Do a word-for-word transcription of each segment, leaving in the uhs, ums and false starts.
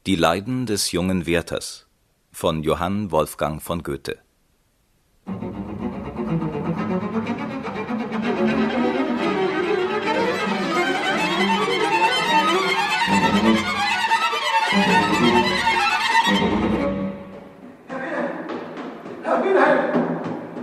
Die Leiden des jungen Werthers von Johann Wolfgang von Goethe. Herr Wilhelm!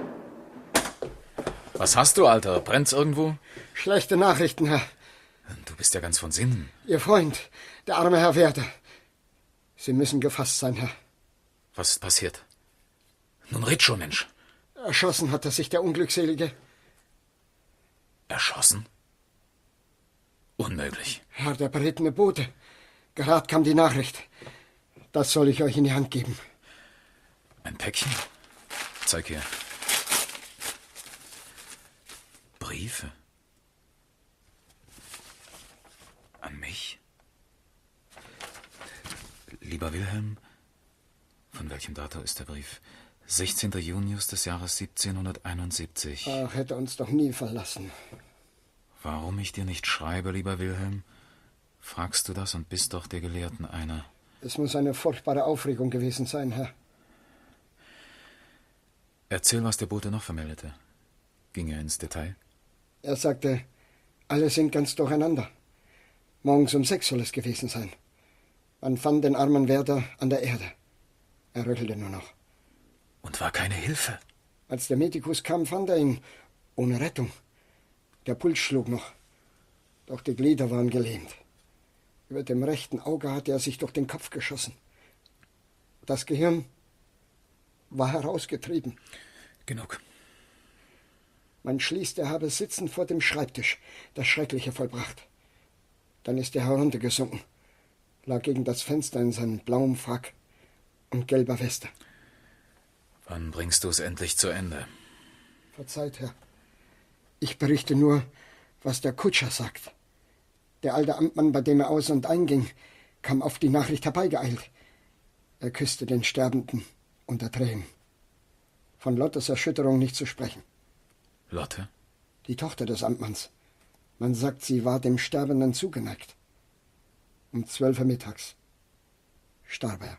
Was hast du, Alter? Brennt's irgendwo? Schlechte Nachrichten, Herr. Du bist ja ganz von Sinnen. Ihr Freund, der arme Herr Werther. Sie müssen gefasst sein, Herr. Was ist passiert? Nun red schon, Mensch. Erschossen hat er sich, der Unglückselige. Erschossen? Unmöglich. Herr, der berittene Bote. Gerade kam die Nachricht. Das soll ich euch in die Hand geben. Ein Päckchen? Zeig her. Briefe? An mich? Lieber Wilhelm, von welchem Datum ist der Brief? sechzehnter Junius des Jahres siebzehnhunderteinundsiebzig. Ach, hätte uns doch nie verlassen. Warum ich dir nicht schreibe, lieber Wilhelm? Fragst du das und bist doch der Gelehrten einer. Es muss eine furchtbare Aufregung gewesen sein, Herr. Erzähl, was der Bote noch vermeldete. Ging er ins Detail? Er sagte, alle sind ganz durcheinander. Morgens um sechs soll es gewesen sein. Man fand den armen Werther an der Erde. Er röchelte nur noch. Und war keine Hilfe? Als der Medikus kam, fand er ihn ohne Rettung. Der Puls schlug noch, doch die Glieder waren gelähmt. Über dem rechten Auge hatte er sich durch den Kopf geschossen. Das Gehirn war herausgetrieben. Genug. Man schließt, er habe sitzend vor dem Schreibtisch das Schreckliche vollbracht. Dann ist er heruntergesunken, lag gegen das Fenster in seinem blauen Frack und gelber Weste. Wann bringst du es endlich zu Ende? Verzeiht, Herr. Ich berichte nur, was der Kutscher sagt. Der alte Amtmann, bei dem er aus- und einging, kam auf die Nachricht herbeigeeilt. Er küsste den Sterbenden unter Tränen. Von Lottes Erschütterung nicht zu sprechen. Lotte? Die Tochter des Amtmanns. Man sagt, sie war dem Sterbenden zugeneigt. Um zwölf Uhr mittags starb er.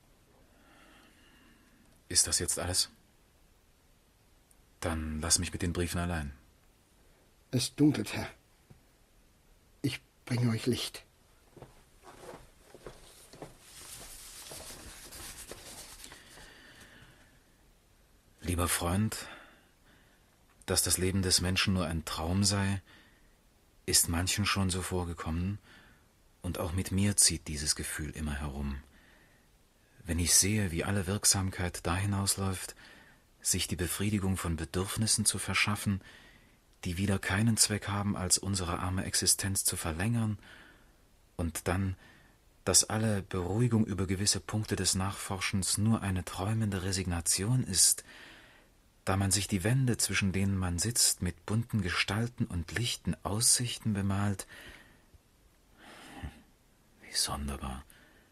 Ist das jetzt alles? Dann lass mich mit den Briefen allein. Es dunkelt, Herr. Ich bringe euch Licht. Lieber Freund, dass das Leben des Menschen nur ein Traum sei, ist manchen schon so vorgekommen, und auch mit mir zieht dieses Gefühl immer herum. Wenn ich sehe, wie alle Wirksamkeit da hinausläuft, sich die Befriedigung von Bedürfnissen zu verschaffen, die wieder keinen Zweck haben, als unsere arme Existenz zu verlängern, und dann, dass alle Beruhigung über gewisse Punkte des Nachforschens nur eine träumende Resignation ist, da man sich die Wände, zwischen denen man sitzt, mit bunten Gestalten und lichten Aussichten bemalt. Wie sonderbar.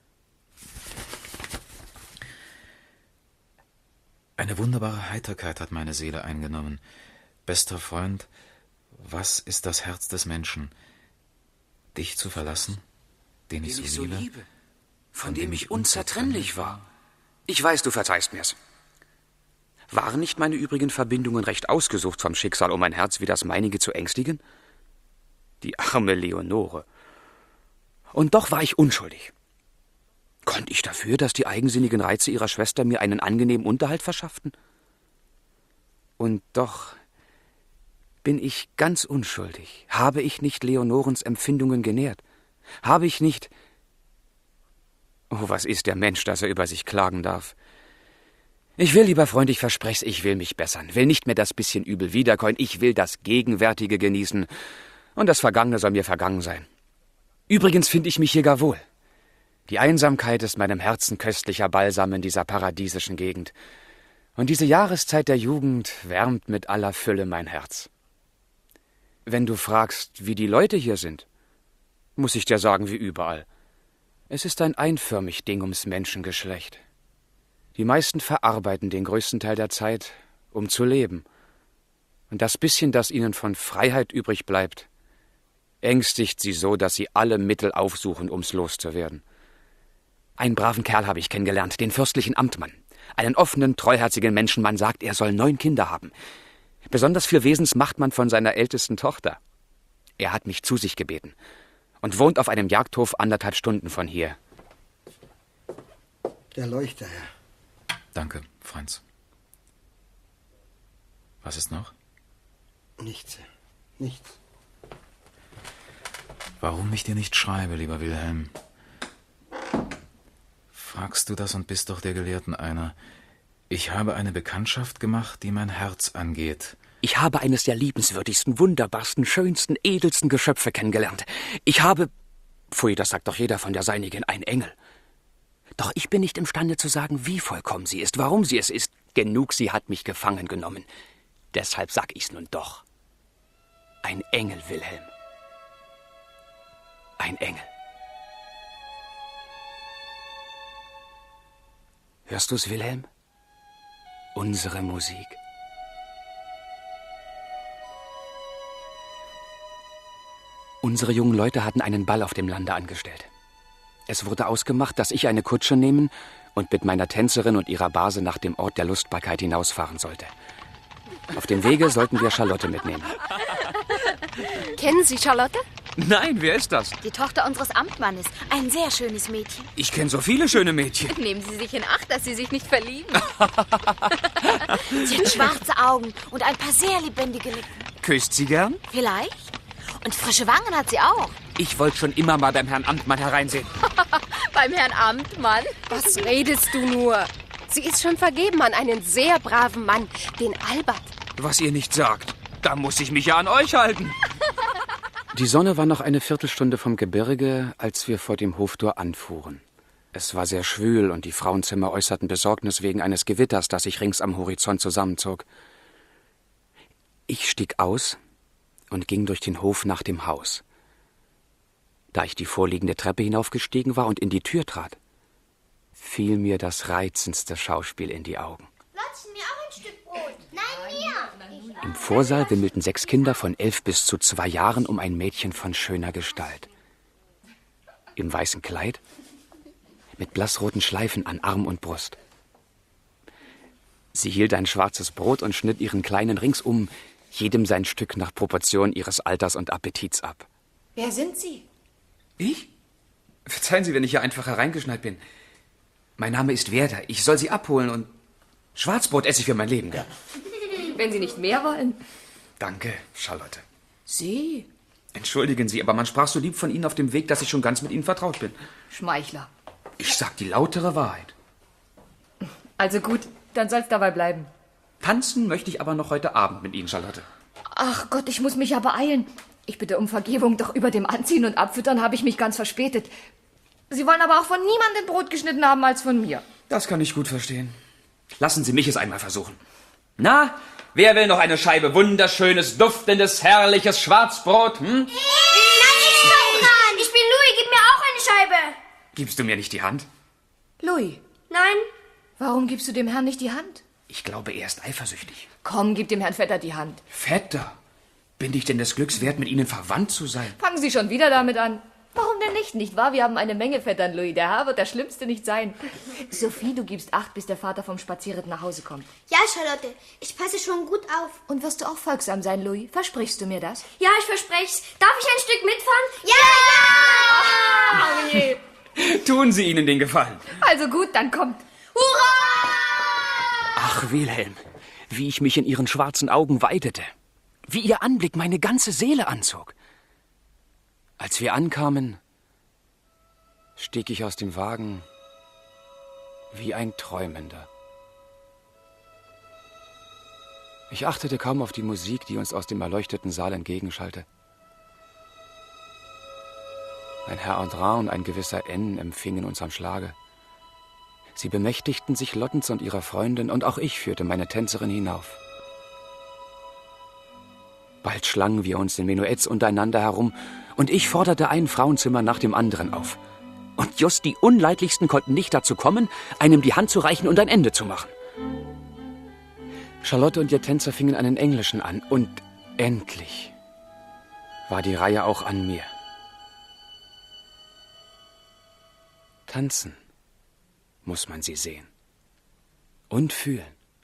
Eine wunderbare Heiterkeit hat meine Seele eingenommen. Bester Freund, was ist das Herz des Menschen? Dich zu verlassen, den ich, den so, ich so liebe, liebe, von dem ich unzertrennlich war. Ich weiß, du verzeihst mir's. Waren nicht meine übrigen Verbindungen recht ausgesucht vom Schicksal, um ein Herz wie das meinige zu ängstigen? Die arme Leonore. Und doch war ich unschuldig. Konnte ich dafür, dass die eigensinnigen Reize ihrer Schwester mir einen angenehmen Unterhalt verschafften? Und doch bin ich ganz unschuldig. Habe ich nicht Leonorens Empfindungen genährt? Habe ich nicht... Oh, was ist der Mensch, dass er über sich klagen darf? Ich will, lieber Freund, ich versprech's, ich will mich bessern, will nicht mehr das bisschen Übel wiederkäuen, ich will das Gegenwärtige genießen, und das Vergangene soll mir vergangen sein. Übrigens finde ich mich hier gar wohl. Die Einsamkeit ist meinem Herzen köstlicher Balsam in dieser paradiesischen Gegend, und diese Jahreszeit der Jugend wärmt mit aller Fülle mein Herz. Wenn du fragst, wie die Leute hier sind, muss ich dir sagen, wie überall. Es ist ein einförmig Ding ums Menschengeschlecht. Die meisten verarbeiten den größten Teil der Zeit, um zu leben. Und das bisschen, das ihnen von Freiheit übrig bleibt, ängstigt sie so, dass sie alle Mittel aufsuchen, um's loszuwerden. Einen braven Kerl habe ich kennengelernt, den fürstlichen Amtmann. Einen offenen, treuherzigen Menschen. Man sagt, er soll neun Kinder haben. Besonders viel Wesens macht man von seiner ältesten Tochter. Er hat mich zu sich gebeten und wohnt auf einem Jagdhof anderthalb Stunden von hier. Der Leuchter, Herr. Danke, Franz. Was ist noch? Nichts, nichts. Warum ich dir nicht schreibe, lieber Wilhelm? Fragst du das und bist doch der Gelehrten einer. Ich habe eine Bekanntschaft gemacht, die mein Herz angeht. Ich habe eines der liebenswürdigsten, wunderbarsten, schönsten, edelsten Geschöpfe kennengelernt. Ich habe, pfui, das sagt doch jeder von der Seinigen, ein Engel. Doch ich bin nicht imstande zu sagen, wie vollkommen sie ist, warum sie es ist. Genug, sie hat mich gefangen genommen. Deshalb sag ich's nun doch. Ein Engel, Wilhelm. Ein Engel. Hörst du's, Wilhelm? Unsere Musik. Unsere jungen Leute hatten einen Ball auf dem Lande angestellt. Es wurde ausgemacht, dass ich eine Kutsche nehmen und mit meiner Tänzerin und ihrer Base nach dem Ort der Lustbarkeit hinausfahren sollte. Auf dem Wege sollten wir Charlotte mitnehmen. Kennen Sie Charlotte? Nein, wer ist das? Die Tochter unseres Amtmannes. Ein sehr schönes Mädchen. Ich kenne so viele schöne Mädchen. Nehmen Sie sich in Acht, dass Sie sich nicht verlieben. Sie hat schwarze Augen und ein paar sehr lebendige Lippen. Küsst sie gern? Vielleicht. Und frische Wangen hat sie auch. Ich wollte schon immer mal beim Herrn Amtmann hereinsehen. Beim Herrn Amtmann? Was redest du nur? Sie ist schon vergeben an einen sehr braven Mann, den Albert. Was ihr nicht sagt, da muss ich mich ja an euch halten. Die Sonne war noch eine Viertelstunde vom Gebirge, als wir vor dem Hoftor anfuhren. Es war sehr schwül und die Frauenzimmer äußerten Besorgnis wegen eines Gewitters, das sich rings am Horizont zusammenzog. Ich stieg aus und ging durch den Hof nach dem Haus. Da ich die vorliegende Treppe hinaufgestiegen war und in die Tür trat, fiel mir das reizendste Schauspiel in die Augen. Lotzen, mir auch ein Stück Brot. Nein, mir. Im Vorsaal wimmelten sechs Kinder von elf bis zu zwei Jahren um ein Mädchen von schöner Gestalt. Im weißen Kleid, mit blassroten Schleifen an Arm und Brust. Sie hielt ein schwarzes Brot und schnitt ihren Kleinen ringsum, jedem sein Stück nach Proportion ihres Alters und Appetits ab. Wer sind Sie? Ich? Verzeihen Sie, wenn ich hier einfach hereingeschneit bin. Mein Name ist Werder. Ich soll Sie abholen und Schwarzbrot esse ich für mein Leben gern. Wenn Sie nicht mehr wollen. Danke, Charlotte. Sie? Entschuldigen Sie, aber man sprach so lieb von Ihnen auf dem Weg, dass ich schon ganz mit Ihnen vertraut bin. Schmeichler. Ich sag die lautere Wahrheit. Also gut, dann soll's dabei bleiben. Tanzen möchte ich aber noch heute Abend mit Ihnen, Charlotte. Ach Gott, ich muss mich ja beeilen. Ich bitte um Vergebung, doch über dem Anziehen und Abfüttern habe ich mich ganz verspätet. Sie wollen aber auch von niemandem Brot geschnitten haben als von mir. Das kann ich gut verstehen. Lassen Sie mich es einmal versuchen. Na, wer will noch eine Scheibe wunderschönes, duftendes, herrliches Schwarzbrot, hm? Nein, ich fange an. Ich bin Louis, gib mir auch eine Scheibe. Gibst du mir nicht die Hand? Louis, Nein. warum gibst du dem Herrn nicht die Hand? Ich glaube, er ist eifersüchtig. Komm, gib dem Herrn Vetter die Hand. Vetter? Bin ich denn des Glücks wert, mit Ihnen verwandt zu sein? Fangen Sie schon wieder damit an. Warum denn nicht, nicht wahr? Wir haben eine Menge Vettern, Louis. Der Herr wird der Schlimmste nicht sein. Sophie, du gibst Acht, bis der Vater vom Spazierritt nach Hause kommt. Ja, Charlotte, ich passe schon gut auf. Und wirst du auch folgsam sein, Louis? Versprichst du mir das? Ja, ich verspreche. Darf ich ein Stück mitfahren? Ja! Oh je. Tun Sie ihnen den Gefallen. Also gut, dann kommt. Hurra! Ach, Wilhelm, wie ich mich in Ihren schwarzen Augen weidete. Wie Ihr Anblick meine ganze Seele anzog. Als wir ankamen, stieg ich aus dem Wagen wie ein Träumender. Ich achtete kaum auf die Musik, die uns aus dem erleuchteten Saal entgegenschallte. Ein Herr Andrin und ein gewisser N empfingen uns am Schlage. Sie bemächtigten sich Lottens und ihrer Freundin, und auch ich führte meine Tänzerin hinauf. Bald schlangen wir uns in Menuetts untereinander herum, und ich forderte ein Frauenzimmer nach dem anderen auf. Und just die Unleidlichsten konnten nicht dazu kommen, einem die Hand zu reichen und ein Ende zu machen. Charlotte und ihr Tänzer fingen einen englischen an, und endlich war die Reihe auch an mir. Tanzen muss man sie sehen. Und fühlen.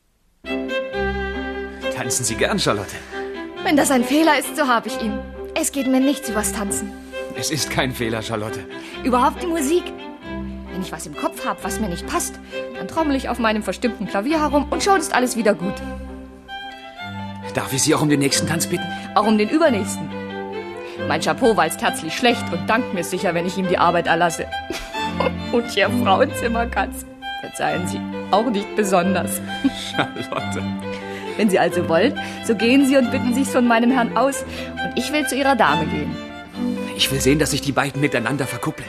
Tanzen Sie gern, Charlotte? Wenn das ein Fehler ist, so habe ich ihn. Es geht mir nichts übers Tanzen. Es ist kein Fehler, Charlotte. Überhaupt die Musik. Wenn ich was im Kopf habe, was mir nicht passt, dann trommel ich auf meinem verstimmten Klavier herum und schon ist alles wieder gut. Darf ich Sie auch um den nächsten Tanz bitten? Auch um den übernächsten. Mein Chapeau walzt herzlich schlecht und dankt mir sicher, wenn ich ihm die Arbeit erlasse. Und Ihr Frauenzimmerkatz, verzeihen Sie, auch nicht besonders. Charlotte. Wenn Sie also wollen, so gehen Sie und bitten sich's von meinem Herrn aus und ich will zu Ihrer Dame gehen. Ich will sehen, dass sich die beiden miteinander verkuppeln.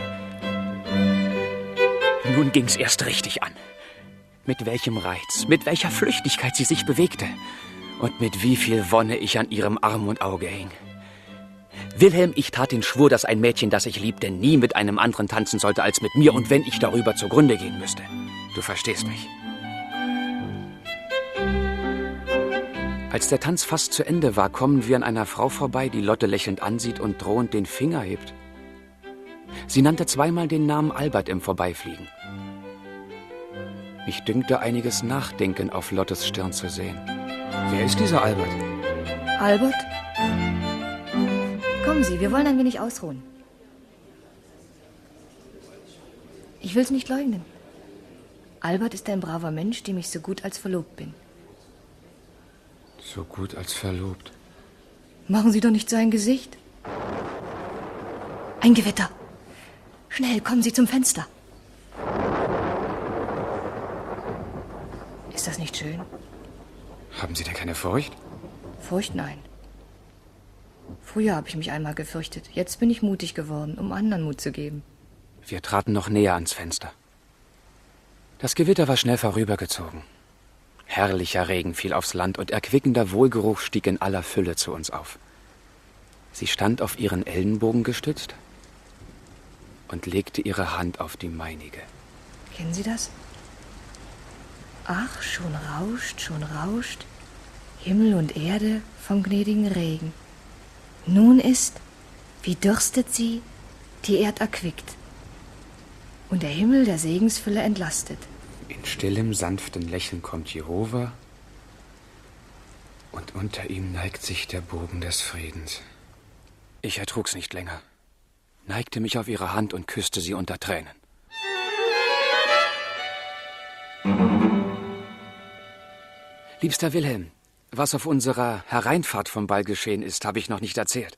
Nun ging's erst richtig an. Mit welchem Reiz, mit welcher Flüchtigkeit sie sich bewegte und mit wie viel Wonne ich an ihrem Arm und Auge hing. Wilhelm, ich tat den Schwur, dass ein Mädchen, das ich liebte, nie mit einem anderen tanzen sollte als mit mir und wenn ich darüber zugrunde gehen müsste. Du verstehst mich. Als der Tanz fast zu Ende war, kommen wir an einer Frau vorbei, die Lotte lächelnd ansieht und drohend den Finger hebt. Sie nannte zweimal den Namen Albert im Vorbeifliegen. Mich dünkte einiges Nachdenken auf Lottes Stirn zu sehen. Wer ist dieser Albert? Albert? Kommen Sie, wir wollen ein wenig ausruhen. Ich will's nicht leugnen. Albert ist ein braver Mensch, dem ich so gut als verlobt bin. So gut als verlobt. Machen Sie doch nicht so ein Gesicht. Ein Gewitter. Schnell, kommen Sie zum Fenster. Ist das nicht schön? Haben Sie denn keine Furcht? Furcht, nein. Früher habe ich mich einmal gefürchtet. Jetzt bin ich mutig geworden, um anderen Mut zu geben. Wir traten noch näher ans Fenster. Das Gewitter war schnell vorübergezogen. Herrlicher Regen fiel aufs Land und erquickender Wohlgeruch stieg in aller Fülle zu uns auf. Sie stand auf ihren Ellenbogen gestützt und legte ihre Hand auf die meinige. Kennen Sie das? Ach, schon rauscht, schon rauscht Himmel und Erde vom gnädigen Regen. Nun ist, wie dürstet sie, die Erd erquickt und der Himmel der Segensfülle entlastet. In stillem, sanften Lächeln kommt Jehova und unter ihm neigt sich der Bogen des Friedens. Ich ertrug's nicht länger, neigte mich auf ihre Hand und küsste sie unter Tränen. Liebster Wilhelm, was auf unserer Hereinfahrt vom Ball geschehen ist, habe ich noch nicht erzählt.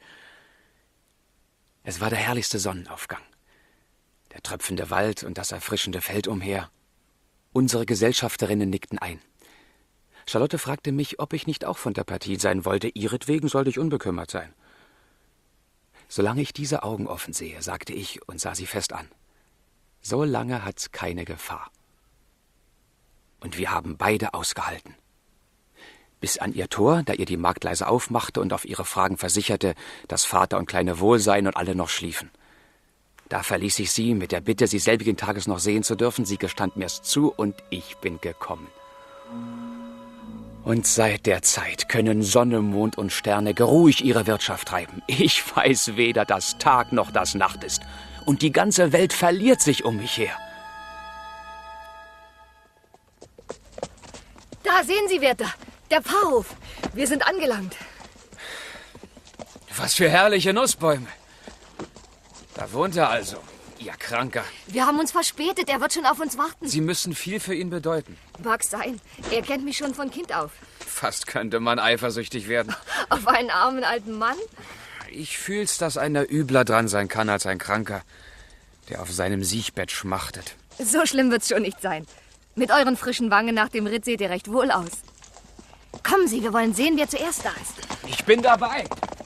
Es war der herrlichste Sonnenaufgang. Der tröpfende Wald und das erfrischende Feld umher. Unsere Gesellschafterinnen nickten ein. Charlotte fragte mich, ob ich nicht auch von der Partie sein wollte. Ihretwegen sollte ich unbekümmert sein. Solange ich diese Augen offen sehe, sagte ich und sah sie fest an. So lange hat's keine Gefahr. Und wir haben beide ausgehalten. Bis an ihr Tor, da ihr die Magd leise aufmachte und auf ihre Fragen versicherte, dass Vater und Kleine wohl seien und alle noch schliefen. Da verließ ich sie mit der Bitte, sie selbigen Tages noch sehen zu dürfen. Sie gestand mir's zu und ich bin gekommen. Und seit der Zeit können Sonne, Mond und Sterne geruhig ihre Wirtschaft treiben. Ich weiß weder, dass Tag noch dass Nacht ist. Und die ganze Welt verliert sich um mich her. Da sehen Sie, Werther, der Pfarrhof. Wir sind angelangt. Was für herrliche Nussbäume. Da wohnt er also, ihr Kranker. Wir haben uns verspätet, er wird schon auf uns warten. Sie müssen viel für ihn bedeuten. Mag sein, er kennt mich schon von Kind auf. Fast könnte man eifersüchtig werden. Auf einen armen alten Mann? Ich fühl's, dass einer übler dran sein kann als ein Kranker, der auf seinem Siegbett schmachtet. So schlimm wird's schon nicht sein. Mit euren frischen Wangen nach dem Ritt seht ihr recht wohl aus. Kommen Sie, wir wollen sehen, wer zuerst da ist. Ich bin dabei.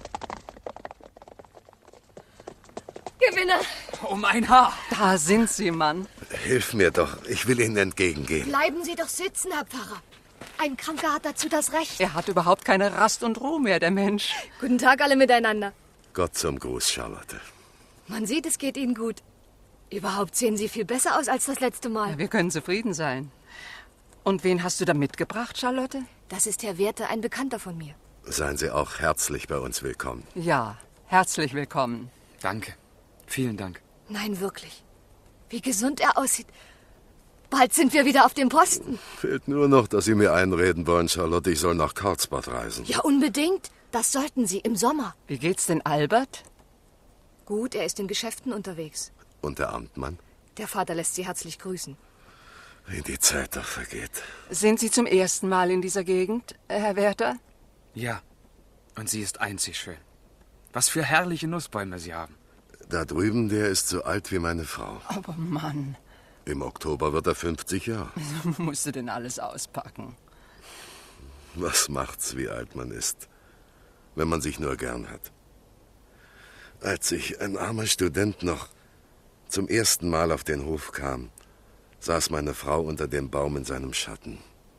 Gewinner! Oh, mein Haar! Da sind Sie, Mann. Hilf mir doch, ich will Ihnen entgegengehen. Bleiben Sie doch sitzen, Herr Pfarrer. Ein Kranker hat dazu das Recht. Er hat überhaupt keine Rast und Ruhe mehr, der Mensch. Guten Tag alle miteinander. Gott zum Gruß, Charlotte. Man sieht, es geht Ihnen gut. Überhaupt sehen Sie viel besser aus als das letzte Mal. Wir können zufrieden sein. Und wen hast du da mitgebracht, Charlotte? Das ist Herr Werther, ein Bekannter von mir. Seien Sie auch herzlich bei uns willkommen. Ja, herzlich willkommen. Danke. Vielen Dank. Nein, wirklich. Wie gesund er aussieht. Bald sind wir wieder auf dem Posten. Fehlt nur noch, dass Sie mir einreden wollen, Charlotte, ich soll nach Karlsbad reisen. Ja, unbedingt. Das sollten Sie im Sommer. Wie geht's denn Albert? Gut, er ist in Geschäften unterwegs. Und der Amtmann? Der Vater lässt Sie herzlich grüßen. Wie die Zeit doch vergeht. Sind Sie zum ersten Mal in dieser Gegend, Herr Werther? Ja, und sie ist einzig schön. Was für herrliche Nussbäume Sie haben. Da drüben, der ist so alt wie meine Frau. Aber Mann, Im Oktober wird er fünfzig Jahre. musst du denn alles auspacken? Was macht's, wie alt man ist, wenn man sich nur gern hat? Als ich, ein armer Student, noch zum ersten Mal auf den Hof kam, saß meine Frau unter dem Baum in seinem Schatten.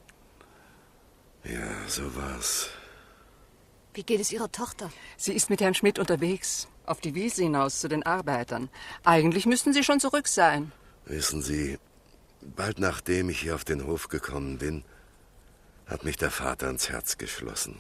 Ja, so war's. Wie geht es Ihrer Tochter? Sie ist mit Herrn Schmidt unterwegs, auf die Wiese hinaus zu den Arbeitern. Eigentlich müssten Sie schon zurück sein. Wissen Sie, bald nachdem ich hier auf den Hof gekommen bin, hat mich der Vater ins Herz geschlossen.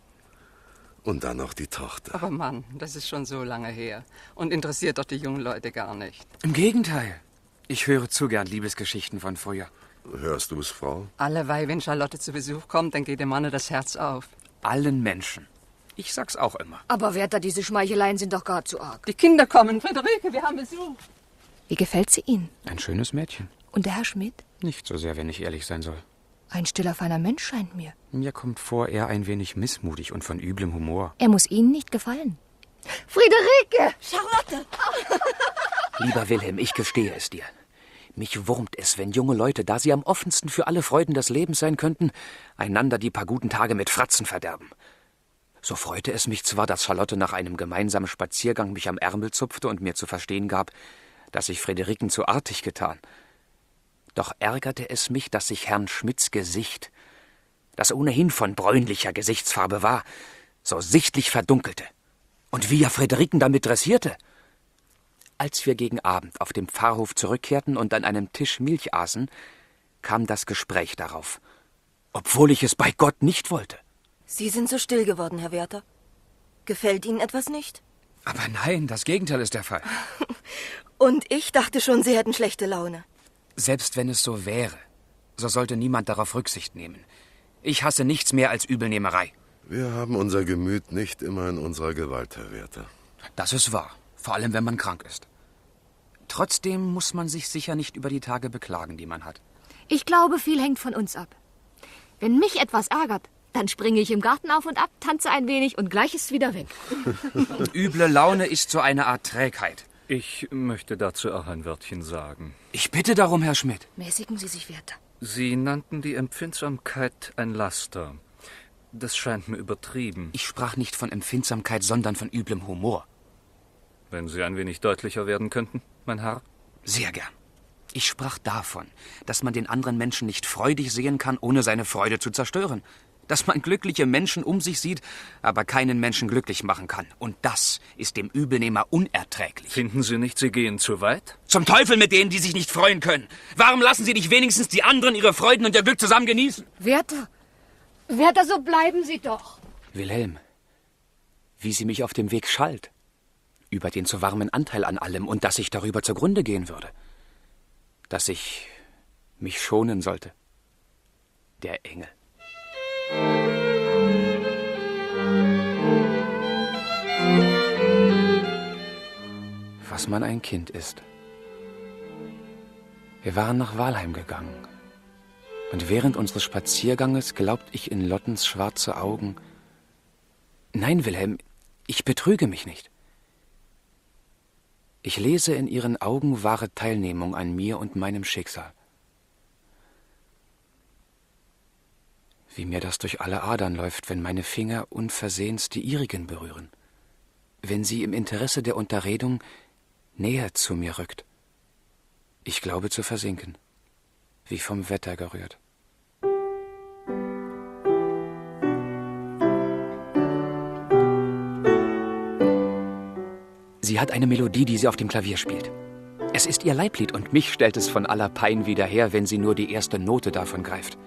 Und dann noch die Tochter. Aber Mann, das ist schon so lange her und interessiert doch die jungen Leute gar nicht. Im Gegenteil. Ich höre zu gern Liebesgeschichten von früher. Hörst du's, Frau? Alleweil, wenn Charlotte zu Besuch kommt, dann geht dem Manne das Herz auf. Allen Menschen. Ich sag's auch immer. Aber Werther, diese Schmeicheleien sind doch gar zu arg. Die Kinder kommen. Friederike, wir haben Besuch. Wie gefällt sie Ihnen? Ein schönes Mädchen. Und der Herr Schmidt? Nicht so sehr, wenn ich ehrlich sein soll. Ein stiller, feiner Mensch scheint mir. Mir kommt vor, er ein wenig missmutig und von üblem Humor. Er muss Ihnen nicht gefallen. Friederike! Charlotte! Lieber Wilhelm, ich gestehe es dir. Mich wurmt es, wenn junge Leute, da sie am offensten für alle Freuden des Lebens sein könnten, einander die paar guten Tage mit Fratzen verderben. So freute es mich zwar, dass Charlotte nach einem gemeinsamen Spaziergang mich am Ärmel zupfte und mir zu verstehen gab, dass ich Friederiken zu artig getan. Doch ärgerte es mich, dass sich Herrn Schmidts Gesicht, das ohnehin von bräunlicher Gesichtsfarbe war, so sichtlich verdunkelte. Und wie er Friederiken damit dressierte. Als wir gegen Abend auf dem Pfarrhof zurückkehrten und an einem Tisch Milch aßen, kam das Gespräch darauf, obwohl ich es bei Gott nicht wollte. Sie sind so still geworden, Herr Werther. Gefällt Ihnen etwas nicht? Aber nein, das Gegenteil ist der Fall. Und ich dachte schon, Sie hätten schlechte Laune. Selbst wenn es so wäre, so sollte niemand darauf Rücksicht nehmen. Ich hasse nichts mehr als Übelnehmerei. Wir haben unser Gemüt nicht immer in unserer Gewalt, Herr Werther. Das ist wahr, vor allem wenn man krank ist. Trotzdem muss man sich sicher nicht über die Tage beklagen, die man hat. Ich glaube, viel hängt von uns ab. Wenn mich etwas ärgert, dann springe ich im Garten auf und ab, tanze ein wenig und gleich ist es wieder weg. Üble Laune ist so eine Art Trägheit. Ich möchte dazu auch ein Wörtchen sagen. Ich bitte darum, Herr Schmidt. Mäßigen Sie sich, Werther. Sie nannten die Empfindsamkeit ein Laster. Das scheint mir übertrieben. Ich sprach nicht von Empfindsamkeit, sondern von üblem Humor. Wenn Sie ein wenig deutlicher werden könnten, mein Herr? Sehr gern. Ich sprach davon, dass man den anderen Menschen nicht freudig sehen kann, ohne seine Freude zu zerstören. Dass man glückliche Menschen um sich sieht, aber keinen Menschen glücklich machen kann. Und das ist dem Übelnehmer unerträglich. Finden Sie nicht, Sie gehen zu weit? Zum Teufel mit denen, die sich nicht freuen können. Warum lassen Sie nicht wenigstens die anderen ihre Freuden und ihr Glück zusammen genießen? Werther, Werther, so bleiben Sie doch. Wilhelm, wie sie mich auf dem Weg schalt. Über den zu warmen Anteil an allem und dass ich darüber zugrunde gehen würde. Dass ich mich schonen sollte. Der Engel. Was man ein Kind ist. Wir waren nach Walheim gegangen. Und während unseres Spazierganges glaubt ich in Lottens schwarze Augen. Nein, Wilhelm, ich betrüge mich nicht. Ich lese in ihren Augen wahre Teilnehmung an mir und meinem Schicksal. Wie mir das durch alle Adern läuft, wenn meine Finger unversehens die ihrigen berühren. Wenn sie im Interesse der Unterredung näher zu mir rückt. Ich glaube zu versinken, wie vom Wetter gerührt. Sie hat eine Melodie, die sie auf dem Klavier spielt. Es ist ihr Leiblied und mich stellt es von aller Pein wieder her, wenn sie nur die erste Note davon greift.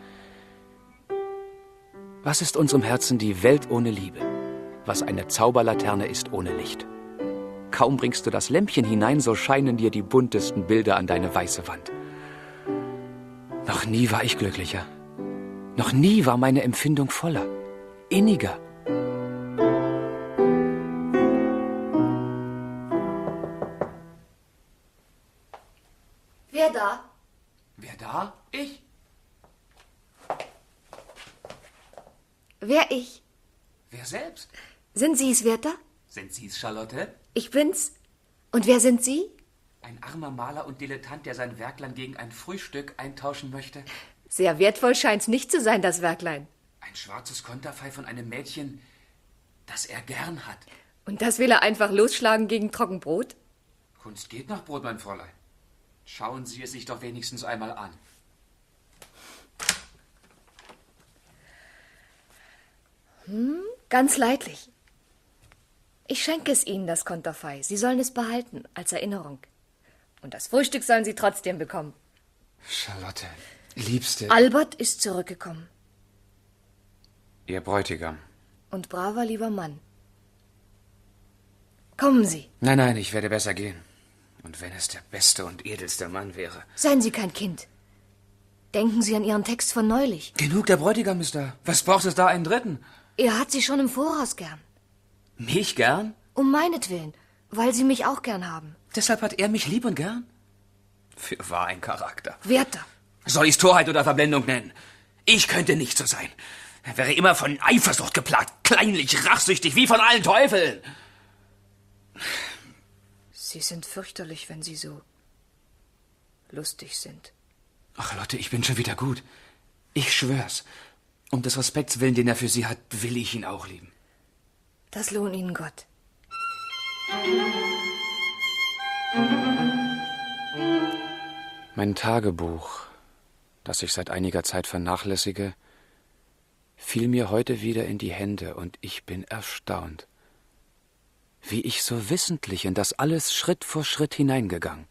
Was ist unserem Herzen die Welt ohne Liebe? Was eine Zauberlaterne ist ohne Licht? Kaum bringst du das Lämpchen hinein, so scheinen dir die buntesten Bilder an deine weiße Wand. Noch nie war ich glücklicher. Noch nie war meine Empfindung voller, inniger. Wer da? Wer da? Ich. Wer ich? Wer selbst? Sind Sie es, Werther? Sind Sie's, Charlotte? Ich bin's. Und wer sind Sie? Ein armer Maler und Dilettant, der sein Werklein gegen ein Frühstück eintauschen möchte. Sehr wertvoll scheint's nicht zu sein, das Werklein. Ein schwarzes Konterfei von einem Mädchen, das er gern hat. Und das will er einfach losschlagen gegen Trockenbrot? Kunst geht nach Brot, mein Fräulein. Schauen Sie es sich doch wenigstens einmal an. Hm, ganz leidlich. Ich schenke es Ihnen, das Konterfei. Sie sollen es behalten, als Erinnerung. Und das Frühstück sollen Sie trotzdem bekommen. Charlotte, Liebste. Albert ist zurückgekommen. Ihr Bräutigam. Und braver, lieber Mann. Kommen Sie. Nein, nein, ich werde besser gehen. Und wenn es der beste und edelste Mann wäre. Seien Sie kein Kind. Denken Sie an Ihren Text von neulich. Genug, der Bräutigam ist da. Was braucht es da einen Dritten? Er hat Sie schon im Voraus gern. Mich gern? Um meinetwillen, weil Sie mich auch gern haben. Deshalb hat er mich lieb und gern? Für wahr ein Charakter. Werther. Soll ich's Torheit oder Verblendung nennen? Ich könnte nicht so sein. Er wäre immer von Eifersucht geplagt, kleinlich, rachsüchtig, wie von allen Teufeln. Sie sind fürchterlich, wenn Sie so lustig sind. Ach, Lotte, ich bin schon wieder gut. Ich schwör's. Um des Respekts willen, den er für Sie hat, will ich ihn auch lieben. Das lohnt Ihnen Gott. Mein Tagebuch, das ich seit einiger Zeit vernachlässige, fiel mir heute wieder in die Hände und ich bin erstaunt, wie ich so wissentlich in das alles Schritt vor Schritt hineingegangen.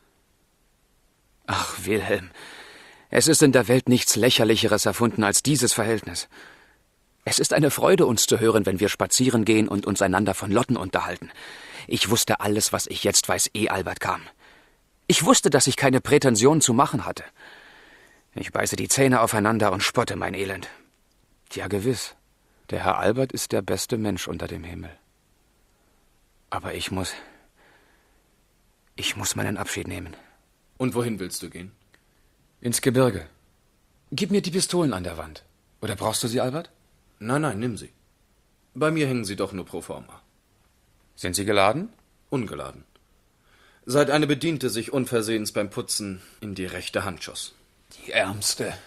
Ach, Wilhelm, es ist in der Welt nichts Lächerlicheres erfunden als dieses Verhältnis. Es ist eine Freude, uns zu hören, wenn wir spazieren gehen und uns einander von Lotten unterhalten. Ich wusste alles, was ich jetzt weiß, ehe Albert kam. Ich wusste, dass ich keine Prätension zu machen hatte. Ich beiße die Zähne aufeinander und spotte mein Elend. Ja, gewiss, der Herr Albert ist der beste Mensch unter dem Himmel. Aber ich muss... Ich muss meinen Abschied nehmen. Und wohin willst du gehen? Ins Gebirge. Gib mir die Pistolen an der Wand. Oder brauchst du sie, Albert? Nein, nein, nimm sie. Bei mir hängen sie doch nur pro forma. Sind sie geladen? Ungeladen. Seit eine Bediente sich unversehens beim Putzen in die rechte Hand schoss. Die Ärmste.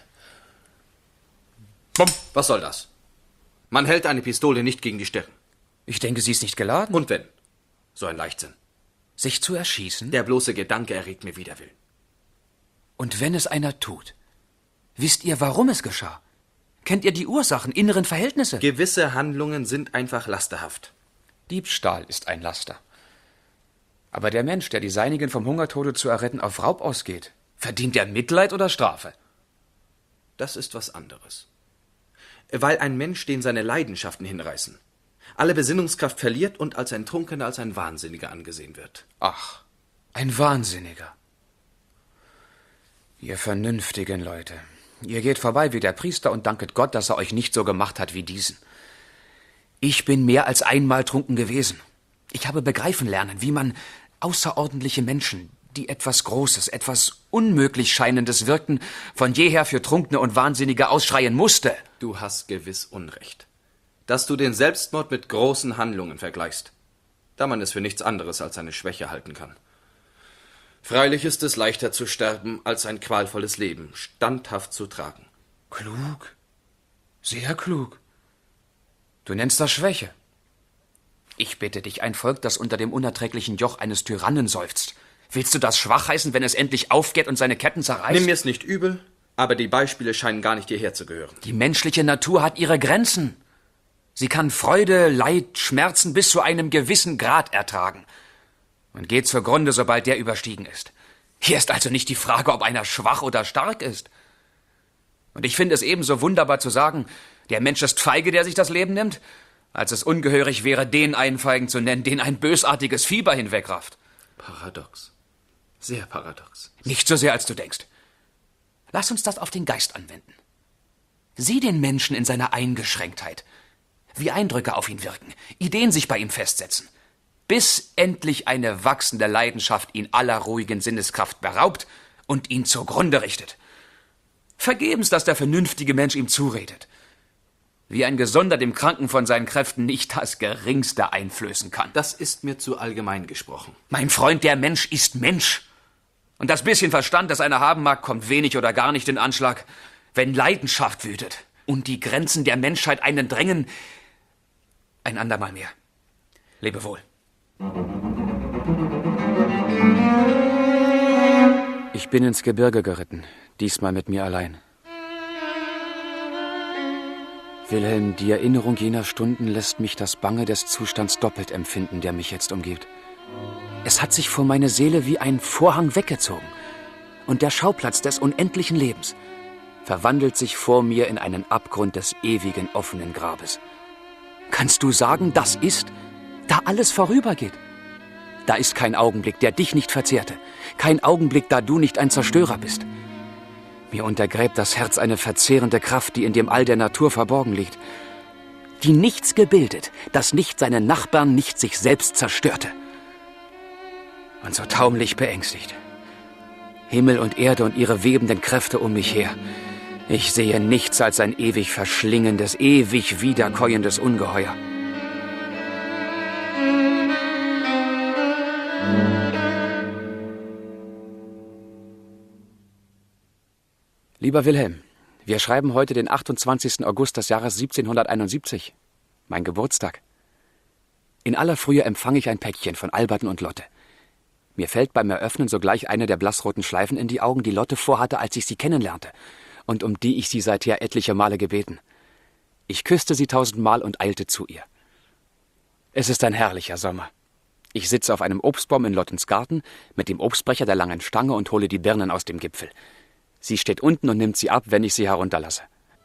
Bumm, was soll das? Man hält eine Pistole nicht gegen die Stirn. Ich denke, sie ist nicht geladen. Und wenn? So ein Leichtsinn. Sich zu erschießen? Der bloße Gedanke erregt mir Widerwillen. Und wenn es einer tut, wisst ihr, warum es geschah? Kennt ihr die Ursachen, inneren Verhältnisse? Gewisse Handlungen sind einfach lasterhaft. Diebstahl ist ein Laster. Aber der Mensch, der die Seinigen vom Hungertode zu erretten auf Raub ausgeht, verdient er Mitleid oder Strafe? Das ist was anderes. Weil ein Mensch, den seine Leidenschaften hinreißen, alle Besinnungskraft verliert und als ein Trunkener, als ein Wahnsinniger angesehen wird. Ach, ein Wahnsinniger. Ihr vernünftigen Leute, ihr geht vorbei wie der Priester und danket Gott, dass er euch nicht so gemacht hat wie diesen. Ich bin mehr als einmal trunken gewesen. Ich habe begreifen lernen, wie man außerordentliche Menschen, die etwas Großes, etwas unmöglich Scheinendes wirkten, von jeher für Trunkene und Wahnsinnige ausschreien musste. Du hast gewiss Unrecht. Dass du den Selbstmord mit großen Handlungen vergleichst, da man es für nichts anderes als eine Schwäche halten kann. Freilich ist es leichter zu sterben, als ein qualvolles Leben standhaft zu tragen. Klug, sehr klug. Du nennst das Schwäche. Ich bitte dich, ein Volk, das unter dem unerträglichen Joch eines Tyrannen seufzt. Willst du das schwach heißen, wenn es endlich aufgeht und seine Ketten zerreißt? Nimm mir's nicht übel, aber die Beispiele scheinen gar nicht hierher zu gehören. Die menschliche Natur hat ihre Grenzen. Sie kann Freude, Leid, Schmerzen bis zu einem gewissen Grad ertragen und geht zugrunde, sobald der überstiegen ist. Hier ist also nicht die Frage, ob einer schwach oder stark ist. Und ich finde es ebenso wunderbar zu sagen, der Mensch ist feige, der sich das Leben nimmt, als es ungehörig wäre, den einen Feigen zu nennen, den ein bösartiges Fieber hinwegrafft. Paradox. Sehr paradox. Nicht so sehr, als du denkst. Lass uns das auf den Geist anwenden. Sieh den Menschen in seiner Eingeschränktheit, wie Eindrücke auf ihn wirken, Ideen sich bei ihm festsetzen, bis endlich eine wachsende Leidenschaft ihn aller ruhigen Sinneskraft beraubt und ihn zugrunde richtet. Vergebens, dass der vernünftige Mensch ihm zuredet, wie ein Gesunder dem Kranken von seinen Kräften nicht das Geringste einflößen kann. Das ist mir zu allgemein gesprochen. Mein Freund, der Mensch ist Mensch. Und das bisschen Verstand, das einer haben mag, kommt wenig oder gar nicht in Anschlag, wenn Leidenschaft wütet und die Grenzen der Menschheit einen drängen. Ein andermal mehr. Lebe wohl. Ich bin ins Gebirge geritten, diesmal mit mir allein. Wilhelm, die Erinnerung jener Stunden lässt mich das Bange des Zustands doppelt empfinden, der mich jetzt umgibt. Es hat sich vor meine Seele wie ein Vorhang weggezogen. Und der Schauplatz des unendlichen Lebens verwandelt sich vor mir in einen Abgrund des ewigen offenen Grabes. Kannst du sagen, das ist, da alles vorübergeht? Da ist kein Augenblick, der dich nicht verzehrte. Kein Augenblick, da du nicht ein Zerstörer bist. Mir untergräbt das Herz eine verzehrende Kraft, die in dem All der Natur verborgen liegt. Die nichts gebildet, das nicht seine Nachbarn, nicht sich selbst zerstörte. Und so taumel ich beängstigt. Himmel und Erde und ihre webenden Kräfte um mich her. Ich sehe nichts als ein ewig verschlingendes, ewig wiederkäuendes Ungeheuer. Lieber Wilhelm, wir schreiben heute den achtundzwanzigsten August des Jahres siebzehnhunderteinundsiebzig, mein Geburtstag. In aller Frühe empfange ich ein Päckchen von Alberten und Lotte. Mir fällt beim Eröffnen sogleich eine der blassroten Schleifen in die Augen, die Lotte vorhatte, als ich sie kennenlernte und um die ich sie seither etliche Male gebeten. Ich küsste sie tausendmal und eilte zu ihr. Es ist ein herrlicher Sommer. Ich sitze auf einem Obstbaum in Lottens Garten mit dem Obstbrecher der langen Stange und hole die Birnen aus dem Gipfel. Sie steht unten und nimmt sie ab, wenn ich sie herunterlasse.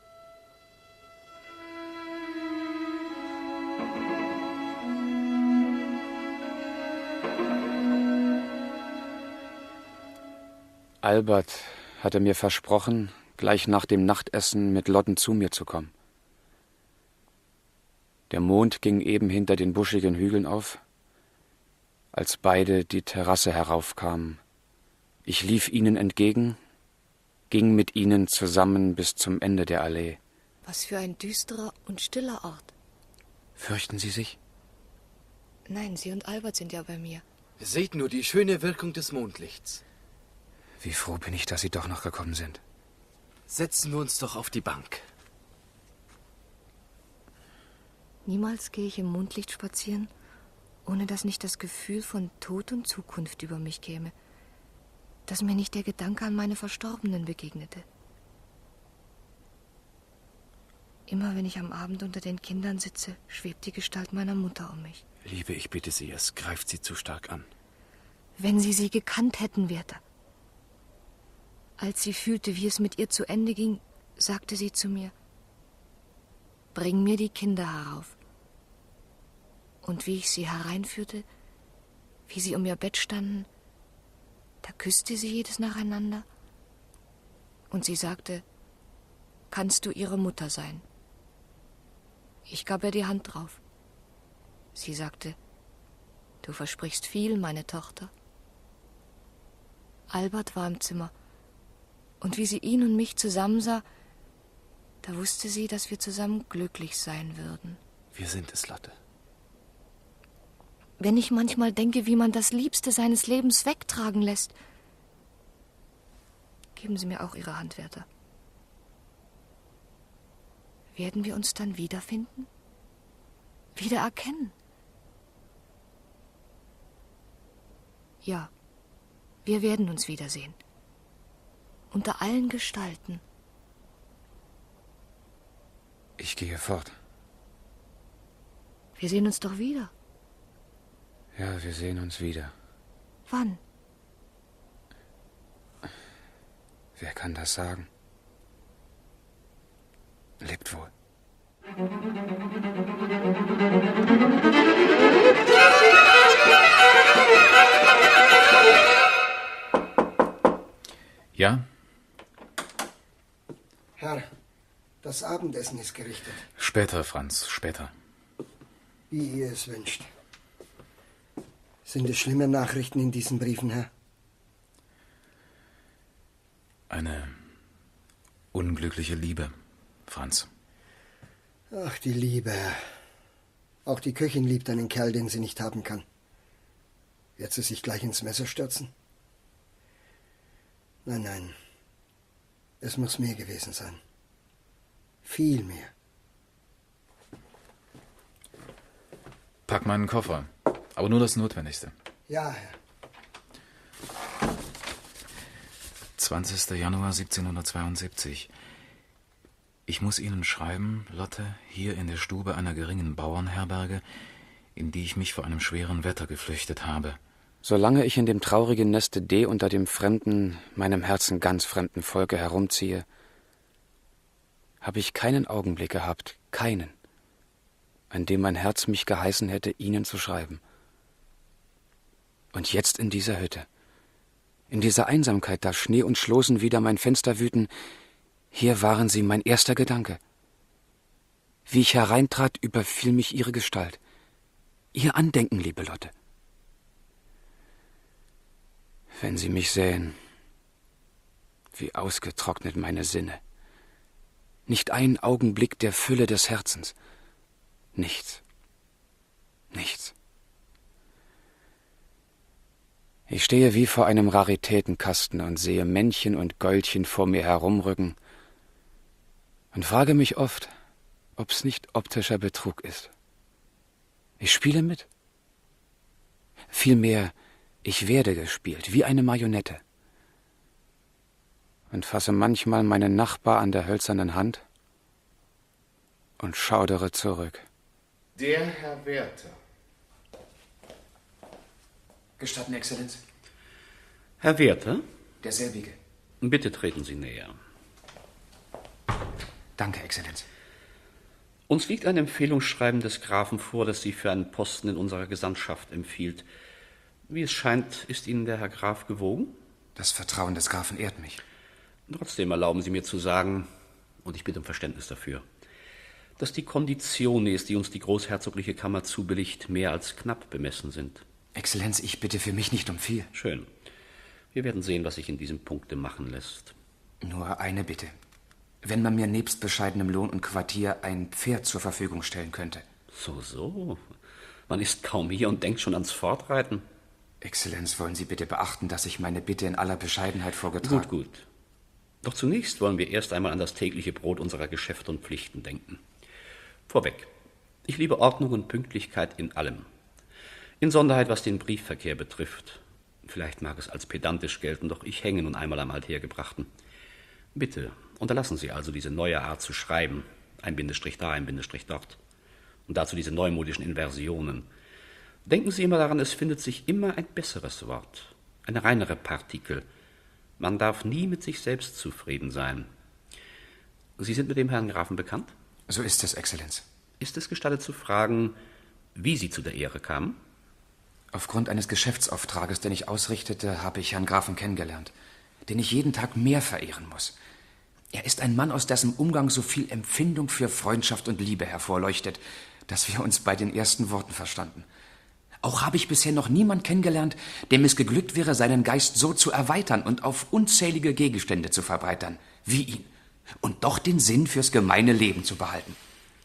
Albert hatte mir versprochen, gleich nach dem Nachtessen mit Lotten zu mir zu kommen. Der Mond ging eben hinter den buschigen Hügeln auf, als beide die Terrasse heraufkamen. Ich lief ihnen entgegen, ging mit ihnen zusammen bis zum Ende der Allee. Was für ein düsterer und stiller Ort. Fürchten Sie sich? Nein, Sie und Albert sind ja bei mir. Seht nur die schöne Wirkung des Mondlichts. Wie froh bin ich, dass Sie doch noch gekommen sind. Setzen wir uns doch auf die Bank. Niemals gehe ich im Mondlicht spazieren, ohne dass nicht das Gefühl von Tod und Zukunft über mich käme, dass mir nicht der Gedanke an meine Verstorbenen begegnete. Immer wenn ich am Abend unter den Kindern sitze, schwebt die Gestalt meiner Mutter um mich. Liebe, ich bitte Sie, es greift Sie zu stark an. Wenn Sie sie gekannt hätten, Werther. Als sie fühlte, wie es mit ihr zu Ende ging, sagte sie zu mir: Bring mir die Kinder herauf. Und wie ich sie hereinführte, wie sie um ihr Bett standen, da küsste sie jedes nacheinander. Und sie sagte: Kannst du ihre Mutter sein? Ich gab ihr die Hand drauf. Sie sagte: Du versprichst viel, meine Tochter. Albert war im Zimmer. Und wie sie ihn und mich zusammensah, da wusste sie, dass wir zusammen glücklich sein würden. Wir sind es, Lotte. Wenn ich manchmal denke, wie man das Liebste seines Lebens wegtragen lässt. Geben Sie mir auch Ihre Hand, Werther. Werden wir uns dann wiederfinden? Wieder erkennen? Ja, wir werden uns wiedersehen. Unter allen Gestalten. Ich gehe fort. Wir sehen uns doch wieder. Ja, wir sehen uns wieder. Wann? Wer kann das sagen? Lebt wohl. Ja? Herr, das Abendessen ist gerichtet. Später, Franz, später. Wie ihr es wünscht. Sind es schlimme Nachrichten in diesen Briefen, Herr? Eine unglückliche Liebe, Franz. Ach, die Liebe, Herr. Auch die Köchin liebt einen Kerl, den sie nicht haben kann. Wird sie sich gleich ins Messer stürzen? Nein, nein. Es muss mehr gewesen sein. Viel mehr. Pack meinen Koffer, aber nur das Notwendigste. Ja, Herr. zwanzigster Januar siebzehnhundertzweiundsiebzig. Ich muss Ihnen schreiben, Lotte, hier in der Stube einer geringen Bauernherberge, in die ich mich vor einem schweren Wetter geflüchtet habe. Solange ich in dem traurigen Neste D unter dem fremden, meinem Herzen ganz fremden Volke herumziehe, habe ich keinen Augenblick gehabt, keinen, an dem mein Herz mich geheißen hätte, Ihnen zu schreiben. Und jetzt in dieser Hütte, in dieser Einsamkeit, da Schnee und Schlosen wider mein Fenster wüten, hier waren Sie mein erster Gedanke. Wie ich hereintrat, überfiel mich Ihre Gestalt. Ihr Andenken, liebe Lotte. Wenn Sie mich sähen, wie ausgetrocknet meine Sinne. Nicht ein Augenblick der Fülle des Herzens. Nichts. Nichts. Ich stehe wie vor einem Raritätenkasten und sehe Männchen und Gäulchen vor mir herumrücken und frage mich oft, ob's nicht optischer Betrug ist. Ich spiele mit. Vielmehr, ich werde gespielt, wie eine Marionette. Und fasse manchmal meinen Nachbar an der hölzernen Hand und schaudere zurück. Der Herr Werther. Gestatten, Exzellenz? Herr Werther? Derselbige. Bitte treten Sie näher. Danke, Exzellenz. Uns liegt ein Empfehlungsschreiben des Grafen vor, das Sie für einen Posten in unserer Gesandtschaft empfiehlt. Wie es scheint, ist Ihnen der Herr Graf gewogen? Das Vertrauen des Grafen ehrt mich. Trotzdem erlauben Sie mir zu sagen, und ich bitte um Verständnis dafür, dass die Konditiones, die uns die großherzogliche Kammer zubilligt, mehr als knapp bemessen sind. Exzellenz, ich bitte für mich nicht um viel. Schön. Wir werden sehen, was sich in diesem Punkte machen lässt. Nur eine Bitte. Wenn man mir nebst bescheidenem Lohn und Quartier ein Pferd zur Verfügung stellen könnte. So, so. Man ist kaum hier und denkt schon ans Fortreiten. Exzellenz, wollen Sie bitte beachten, dass ich meine Bitte in aller Bescheidenheit vorgetragen habe. Gut, gut. Doch zunächst wollen wir erst einmal an das tägliche Brot unserer Geschäfte und Pflichten denken. Vorweg. Ich liebe Ordnung und Pünktlichkeit in allem. Insonderheit, was den Briefverkehr betrifft. Vielleicht mag es als pedantisch gelten, doch ich hänge nun einmal am Althergebrachten. Bitte, unterlassen Sie also diese neue Art zu schreiben. Ein Bindestrich da, ein Bindestrich dort. Und dazu diese neumodischen Inversionen. Denken Sie immer daran, es findet sich immer ein besseres Wort. Eine reinere Partikel. Man darf nie mit sich selbst zufrieden sein. Sie sind mit dem Herrn Grafen bekannt? So ist es, Exzellenz. Ist es gestattet zu fragen, wie Sie zu der Ehre kamen? Aufgrund eines Geschäftsauftrages, den ich ausrichtete, habe ich Herrn Grafen kennengelernt, den ich jeden Tag mehr verehren muss. Er ist ein Mann, aus dessen Umgang so viel Empfindung für Freundschaft und Liebe hervorleuchtet, dass wir uns bei den ersten Worten verstanden. Auch habe ich bisher noch niemand kennengelernt, dem es geglückt wäre, seinen Geist so zu erweitern und auf unzählige Gegenstände zu verbreitern, wie ihn, und doch den Sinn fürs gemeine Leben zu behalten.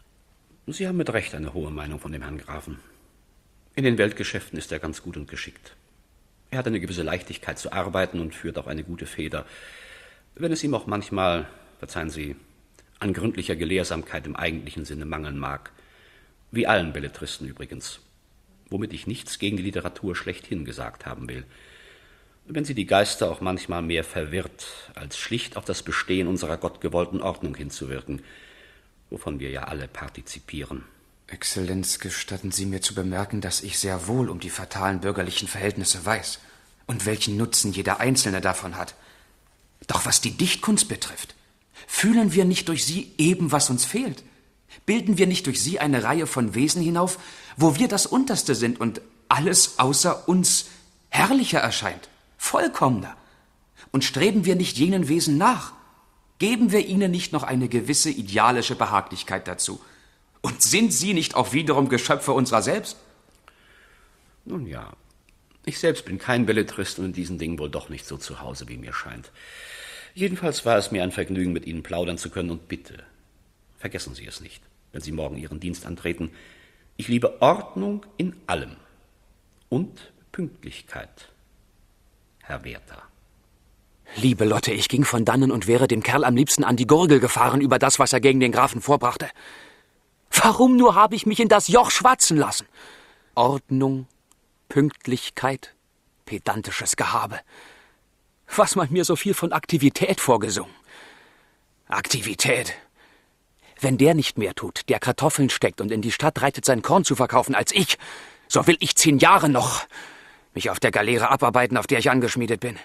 Sie haben mit Recht eine hohe Meinung von dem Herrn Grafen. In den Weltgeschäften ist er ganz gut und geschickt. Er hat eine gewisse Leichtigkeit zu arbeiten und führt auch eine gute Feder. Wenn es ihm auch manchmal, verzeihen Sie, an gründlicher Gelehrsamkeit im eigentlichen Sinne mangeln mag. Wie allen Belletristen übrigens. Womit ich nichts gegen die Literatur schlechthin gesagt haben will. Wenn sie die Geister auch manchmal mehr verwirrt, als schlicht auf das Bestehen unserer gottgewollten Ordnung hinzuwirken, wovon wir ja alle partizipieren. Exzellenz, gestatten Sie mir zu bemerken, dass ich sehr wohl um die fatalen bürgerlichen Verhältnisse weiß und welchen Nutzen jeder Einzelne davon hat. Doch was die Dichtkunst betrifft, fühlen wir nicht durch sie eben, was uns fehlt? Bilden wir nicht durch sie eine Reihe von Wesen hinauf, wo wir das Unterste sind und alles außer uns herrlicher erscheint, vollkommener? Und streben wir nicht jenen Wesen nach? Geben wir ihnen nicht noch eine gewisse idealische Behaglichkeit dazu? Und sind sie nicht auch wiederum Geschöpfe unserer selbst? Nun ja, ich selbst bin kein Belletrist und in diesen Dingen wohl doch nicht so zu Hause, wie mir scheint. Jedenfalls war es mir ein Vergnügen, mit Ihnen plaudern zu können, und bitte, vergessen Sie es nicht, wenn Sie morgen Ihren Dienst antreten. Ich liebe Ordnung in allem und Pünktlichkeit, Herr Werther. Liebe Lotte, ich ging von dannen und wäre dem Kerl am liebsten an die Gurgel gefahren über das, was er gegen den Grafen vorbrachte. Warum nur habe ich mich in das Joch schwatzen lassen? Ordnung, Pünktlichkeit, pedantisches Gehabe. Was man mir so viel von Aktivität vorgesungen. Aktivität. Wenn der nicht mehr tut, der Kartoffeln steckt und in die Stadt reitet, sein Korn zu verkaufen, als ich, so will ich zehn Jahre noch mich auf der Galeere abarbeiten, auf der ich angeschmiedet bin.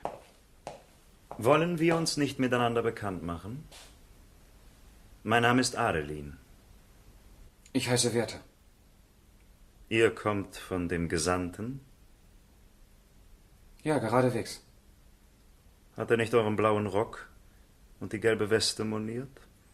Wollen wir uns nicht miteinander bekannt machen? Mein Name ist Adelin. Ich heiße Werther. Ihr kommt von dem Gesandten? Ja, geradewegs. Hat er nicht euren blauen Rock und die gelbe Weste moniert?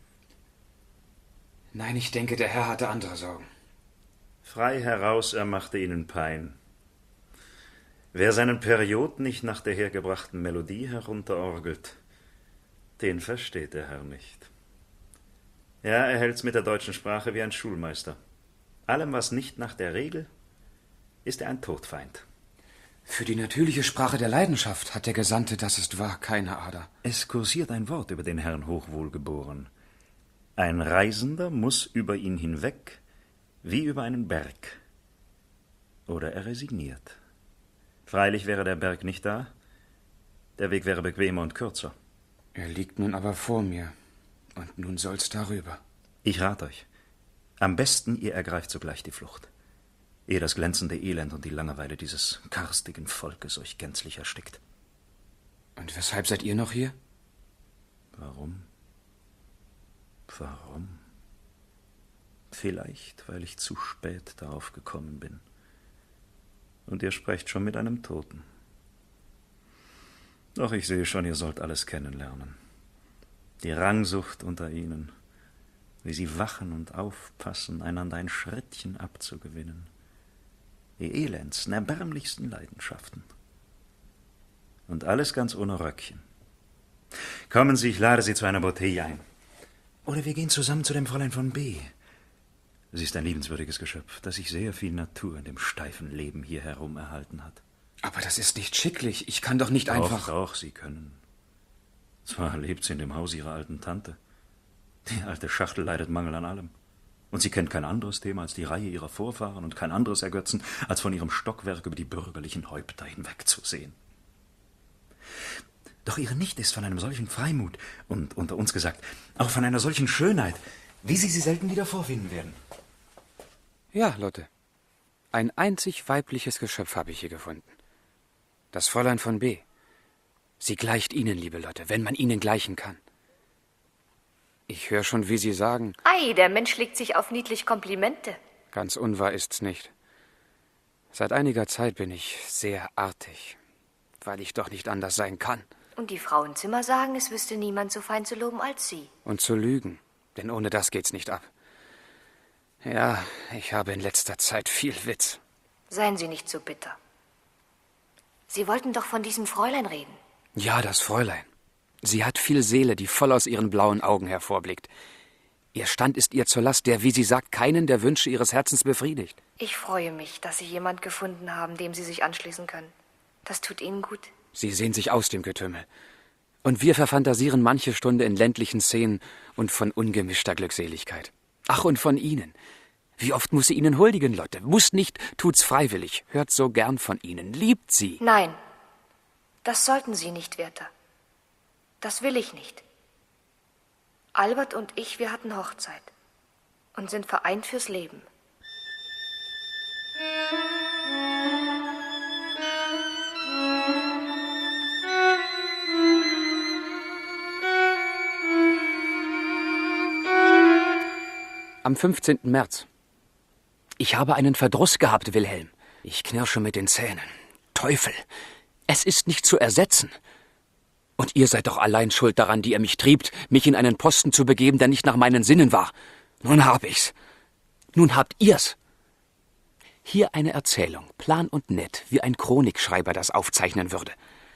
Nein, ich denke, der Herr hatte andere Sorgen. Frei heraus, er machte ihnen Pein. Wer seinen Period nicht nach der hergebrachten Melodie herunterorgelt, den versteht der Herr nicht. Ja, er hält's mit der deutschen Sprache wie ein Schulmeister. Allem, was nicht nach der Regel, ist er ein Todfeind. Für die natürliche Sprache der Leidenschaft hat der Gesandte, das ist wahr, keine Ader. Es kursiert ein Wort über den Herrn Hochwohlgeboren. Ein Reisender muss über ihn hinweg, wie über einen Berg. Oder er resigniert. Freilich wäre der Berg nicht da, der Weg wäre bequemer und kürzer. Er liegt nun aber vor mir, und nun soll's darüber. Ich rate euch, am besten ihr ergreift sogleich die Flucht, ehe das glänzende Elend und die Langeweile dieses karstigen Volkes euch gänzlich erstickt. Und weshalb seid ihr noch hier? Warum? Warum? Vielleicht, weil ich zu spät darauf gekommen bin. Und ihr sprecht schon mit einem Toten. Doch ich sehe schon, ihr sollt alles kennenlernen. Die Rangsucht unter ihnen, wie sie wachen und aufpassen, einander ein Schrittchen abzugewinnen. Die elendsten, erbärmlichsten Leidenschaften. Und alles ganz ohne Röckchen. Kommen Sie, ich lade Sie zu einer Bouteille ein. Oder wir gehen zusammen zu dem Fräulein von B. Sie ist ein liebenswürdiges Geschöpf, das sich sehr viel Natur in dem steifen Leben hier herum erhalten hat. Aber das ist nicht schicklich. Ich kann doch nicht doch, einfach... Doch, Sie können. Zwar lebt sie in dem Haus ihrer alten Tante. Die alte Schachtel leidet Mangel an allem. Und sie kennt kein anderes Thema als die Reihe ihrer Vorfahren und kein anderes Ergötzen, als von ihrem Stockwerk über die bürgerlichen Häupter hinwegzusehen. Doch ihre Nichte ist von einem solchen Freimut und, unter uns gesagt, auch von einer solchen Schönheit, wie Sie sie selten wieder vorfinden werden. Ja, Lotte. Ein einzig weibliches Geschöpf habe ich hier gefunden. Das Fräulein von B. Sie gleicht Ihnen, liebe Lotte, wenn man Ihnen gleichen kann. Ich höre schon, wie Sie sagen. Ei, der Mensch legt sich auf niedlich Komplimente. Ganz unwahr ist's nicht. Seit einiger Zeit bin ich sehr artig, weil ich doch nicht anders sein kann. Und die Frauenzimmer sagen, es wüsste niemand so fein zu loben als Sie. Und zu lügen, denn ohne das geht's nicht ab. Ja, ich habe in letzter Zeit viel Witz. Seien Sie nicht so bitter. Sie wollten doch von diesem Fräulein reden. Ja, das Fräulein. Sie hat viel Seele, die voll aus ihren blauen Augen hervorblickt. Ihr Stand ist ihr zur Last, der, wie sie sagt, keinen der Wünsche ihres Herzens befriedigt. Ich freue mich, dass Sie jemand gefunden haben, dem Sie sich anschließen können. Das tut Ihnen gut. Sie sehen sich aus dem Getümmel. Und wir verfantasieren manche Stunde in ländlichen Szenen und von ungemischter Glückseligkeit. Ach, und von Ihnen. Wie oft muss sie Ihnen huldigen, Lotte? Muss nicht, tut's freiwillig. Hört so gern von Ihnen. Liebt Sie. Nein, das sollten Sie nicht, Werther. Das will ich nicht. Albert und ich, wir hatten Hochzeit und sind vereint fürs Leben. Am fünfzehnten März. Ich habe einen Verdruss gehabt, Wilhelm. Ich knirsche mit den Zähnen. Teufel, es ist nicht zu ersetzen. Und ihr seid doch allein schuld daran, die ihr mich triebt, mich in einen Posten zu begeben, der nicht nach meinen Sinnen war. Nun hab ich's. Nun habt ihr's. Hier eine Erzählung, plan und nett, wie ein Chronikschreiber das aufzeichnen würde.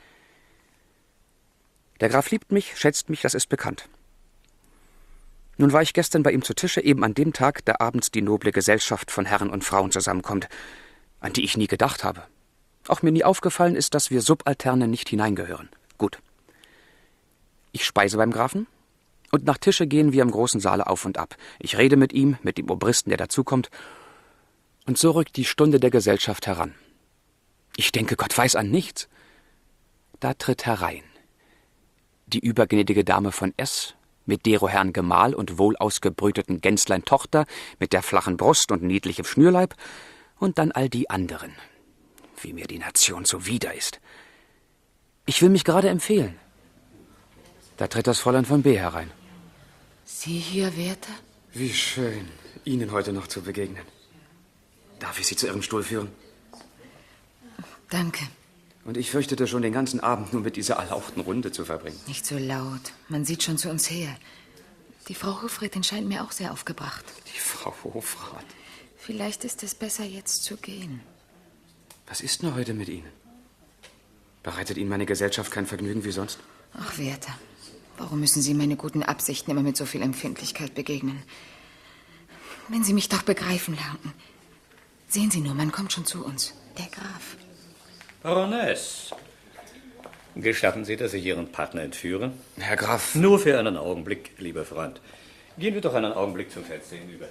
Der Graf liebt mich, schätzt mich, das ist bekannt. Nun war ich gestern bei ihm zu Tische, eben an dem Tag, da abends die noble Gesellschaft von Herren und Frauen zusammenkommt, an die ich nie gedacht habe. Auch mir nie aufgefallen ist, dass wir Subalterne nicht hineingehören. Gut. Ich speise beim Grafen, und nach Tische gehen wir im großen Saale auf und ab. Ich rede mit ihm, mit dem Obristen, der dazukommt, und so rückt die Stunde der Gesellschaft heran. Ich denke, Gott weiß an nichts. Da tritt herein die übergnädige Dame von S., mit dero Herrn Gemahl und wohl ausgebrüteten Gänslein Tochter, mit der flachen Brust und niedlichem Schnürleib, und dann all die anderen, wie mir die Nation zuwider ist. Ich will mich gerade empfehlen. Da tritt das Fräulein von B. herein. Sie hier, Werther? Wie schön, Ihnen heute noch zu begegnen. Darf ich Sie zu Ihrem Stuhl führen? Danke. Und ich fürchtete schon, den ganzen Abend nur mit dieser erlauchten Runde zu verbringen. Nicht so laut. Man sieht schon zu uns her. Die Frau Hofrätin scheint mir auch sehr aufgebracht. Die Frau Hofrat. Vielleicht ist es besser, jetzt zu gehen. Was ist nur heute mit Ihnen? Bereitet Ihnen meine Gesellschaft kein Vergnügen wie sonst? Ach, Werther, warum müssen Sie meine guten Absichten immer mit so viel Empfindlichkeit begegnen? Wenn Sie mich doch begreifen lernten. Sehen Sie nur, man kommt schon zu uns. Der Graf. Baroness, gestatten Sie, dass ich Ihren Partner entführe? Herr Graf. Nur für einen Augenblick, lieber Freund. Gehen wir doch einen Augenblick zum Fenster hinüber.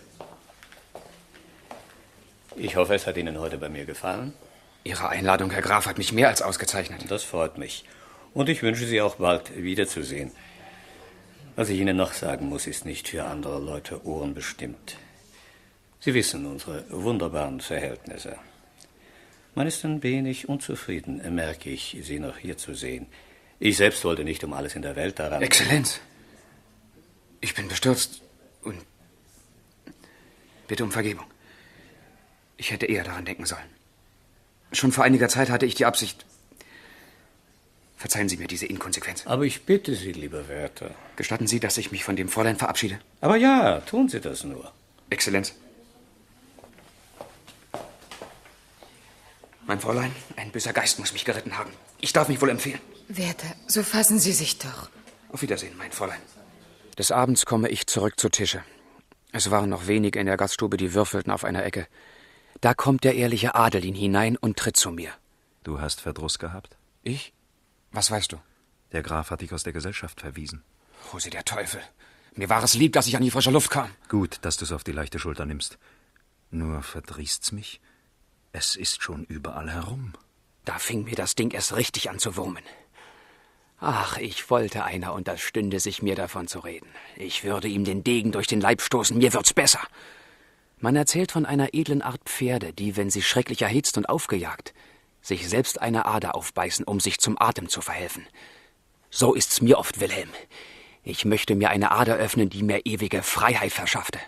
Ich hoffe, es hat Ihnen heute bei mir gefallen. Ihre Einladung, Herr Graf, hat mich mehr als ausgezeichnet. Das freut mich. Und ich wünsche Sie auch bald wiederzusehen. Was ich Ihnen noch sagen muss, ist nicht für andere Leute Ohren bestimmt. Sie wissen unsere wunderbaren Verhältnisse. Man ist ein wenig unzufrieden, merke ich, Sie noch hier zu sehen. Ich selbst wollte nicht um alles in der Welt daran... Exzellenz, ich bin bestürzt und bitte um Vergebung. Ich hätte eher daran denken sollen. Schon vor einiger Zeit hatte ich die Absicht... Verzeihen Sie mir diese Inkonsequenz. Aber ich bitte Sie, lieber Werther. Gestatten Sie, dass ich mich von dem Fräulein verabschiede? Aber ja, tun Sie das nur. Exzellenz. Mein Fräulein, ein böser Geist muss mich geritten haben. Ich darf mich wohl empfehlen. Werther, so fassen Sie sich doch. Auf Wiedersehen, mein Fräulein. Des Abends komme ich zurück zu Tische. Es waren noch wenige in der Gaststube, die würfelten auf einer Ecke. Da kommt der ehrliche Adelin hinein und tritt zu mir. Du hast Verdruss gehabt? Ich? Was weißt du? Der Graf hat dich aus der Gesellschaft verwiesen. Oh, sie der Teufel. Mir war es lieb, dass ich an die frische Luft kam. Gut, dass du's auf die leichte Schulter nimmst. Nur verdrießt's mich. Es ist schon überall herum. Da fing mir das Ding erst richtig an zu wurmen. Ach, ich wollte einer, und das stünde sich mir davon zu reden. Ich würde ihm den Degen durch den Leib stoßen, mir wird's besser. Man erzählt von einer edlen Art Pferde, die, wenn sie schrecklich erhitzt und aufgejagt, sich selbst eine Ader aufbeißen, um sich zum Atem zu verhelfen. So ist's mir oft, Wilhelm. Ich möchte mir eine Ader öffnen, die mir ewige Freiheit verschaffte.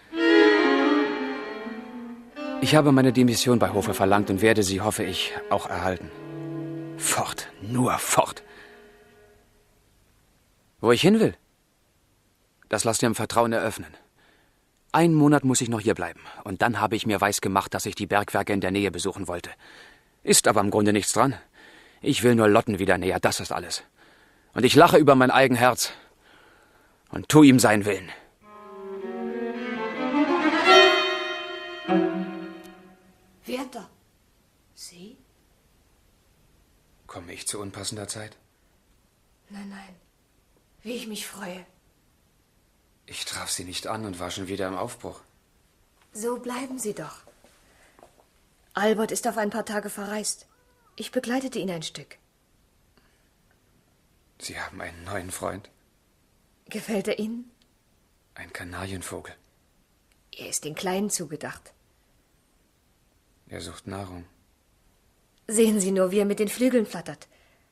Ich habe meine Demission bei Hofe verlangt und werde sie, hoffe ich, auch erhalten. Fort, nur fort. Wo ich hin will, das lasst ihr im Vertrauen eröffnen. Einen Monat muss ich noch hier bleiben, und dann habe ich mir weisgemacht, dass ich die Bergwerke in der Nähe besuchen wollte. Ist aber im Grunde nichts dran. Ich will nur Lotten wieder näher, das ist alles. Und ich lache über mein eigen Herz und tu ihm seinen Willen. Werther, Sie? Komme ich zu unpassender Zeit? Nein, nein. Wie ich mich freue. Ich traf Sie nicht an und war schon wieder im Aufbruch. So bleiben Sie doch. Albert ist auf ein paar Tage verreist. Ich begleitete ihn ein Stück. Sie haben einen neuen Freund. Gefällt er Ihnen? Ein Kanarienvogel. Er ist den Kleinen zugedacht. Er sucht Nahrung. Sehen Sie nur, wie er mit den Flügeln flattert.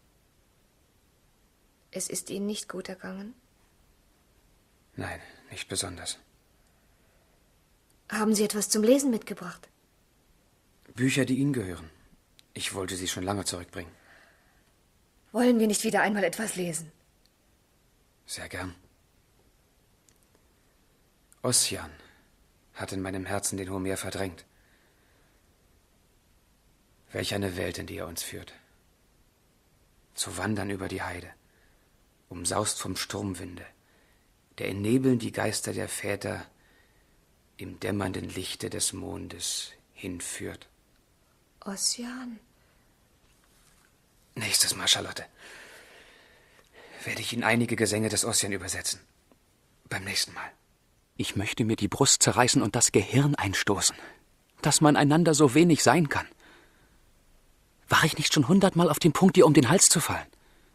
Es ist Ihnen nicht gut ergangen? Nein, nicht besonders. Haben Sie etwas zum Lesen mitgebracht? Bücher, die Ihnen gehören. Ich wollte sie schon lange zurückbringen. Wollen wir nicht wieder einmal etwas lesen? Sehr gern. Ossian hat in meinem Herzen den Homer verdrängt. Welch eine Welt, in die er uns führt. Zu wandern über die Heide, umsaust vom Sturmwinde, der in Nebeln die Geister der Väter im dämmernden Lichte des Mondes hinführt. Ossian. Nächstes Mal, Charlotte, werde ich Ihnen einige Gesänge des Ossian übersetzen. Beim nächsten Mal. Ich möchte mir die Brust zerreißen und das Gehirn einstoßen, dass man einander so wenig sein kann. War ich nicht schon hundertmal auf dem Punkt, dir um den Hals zu fallen?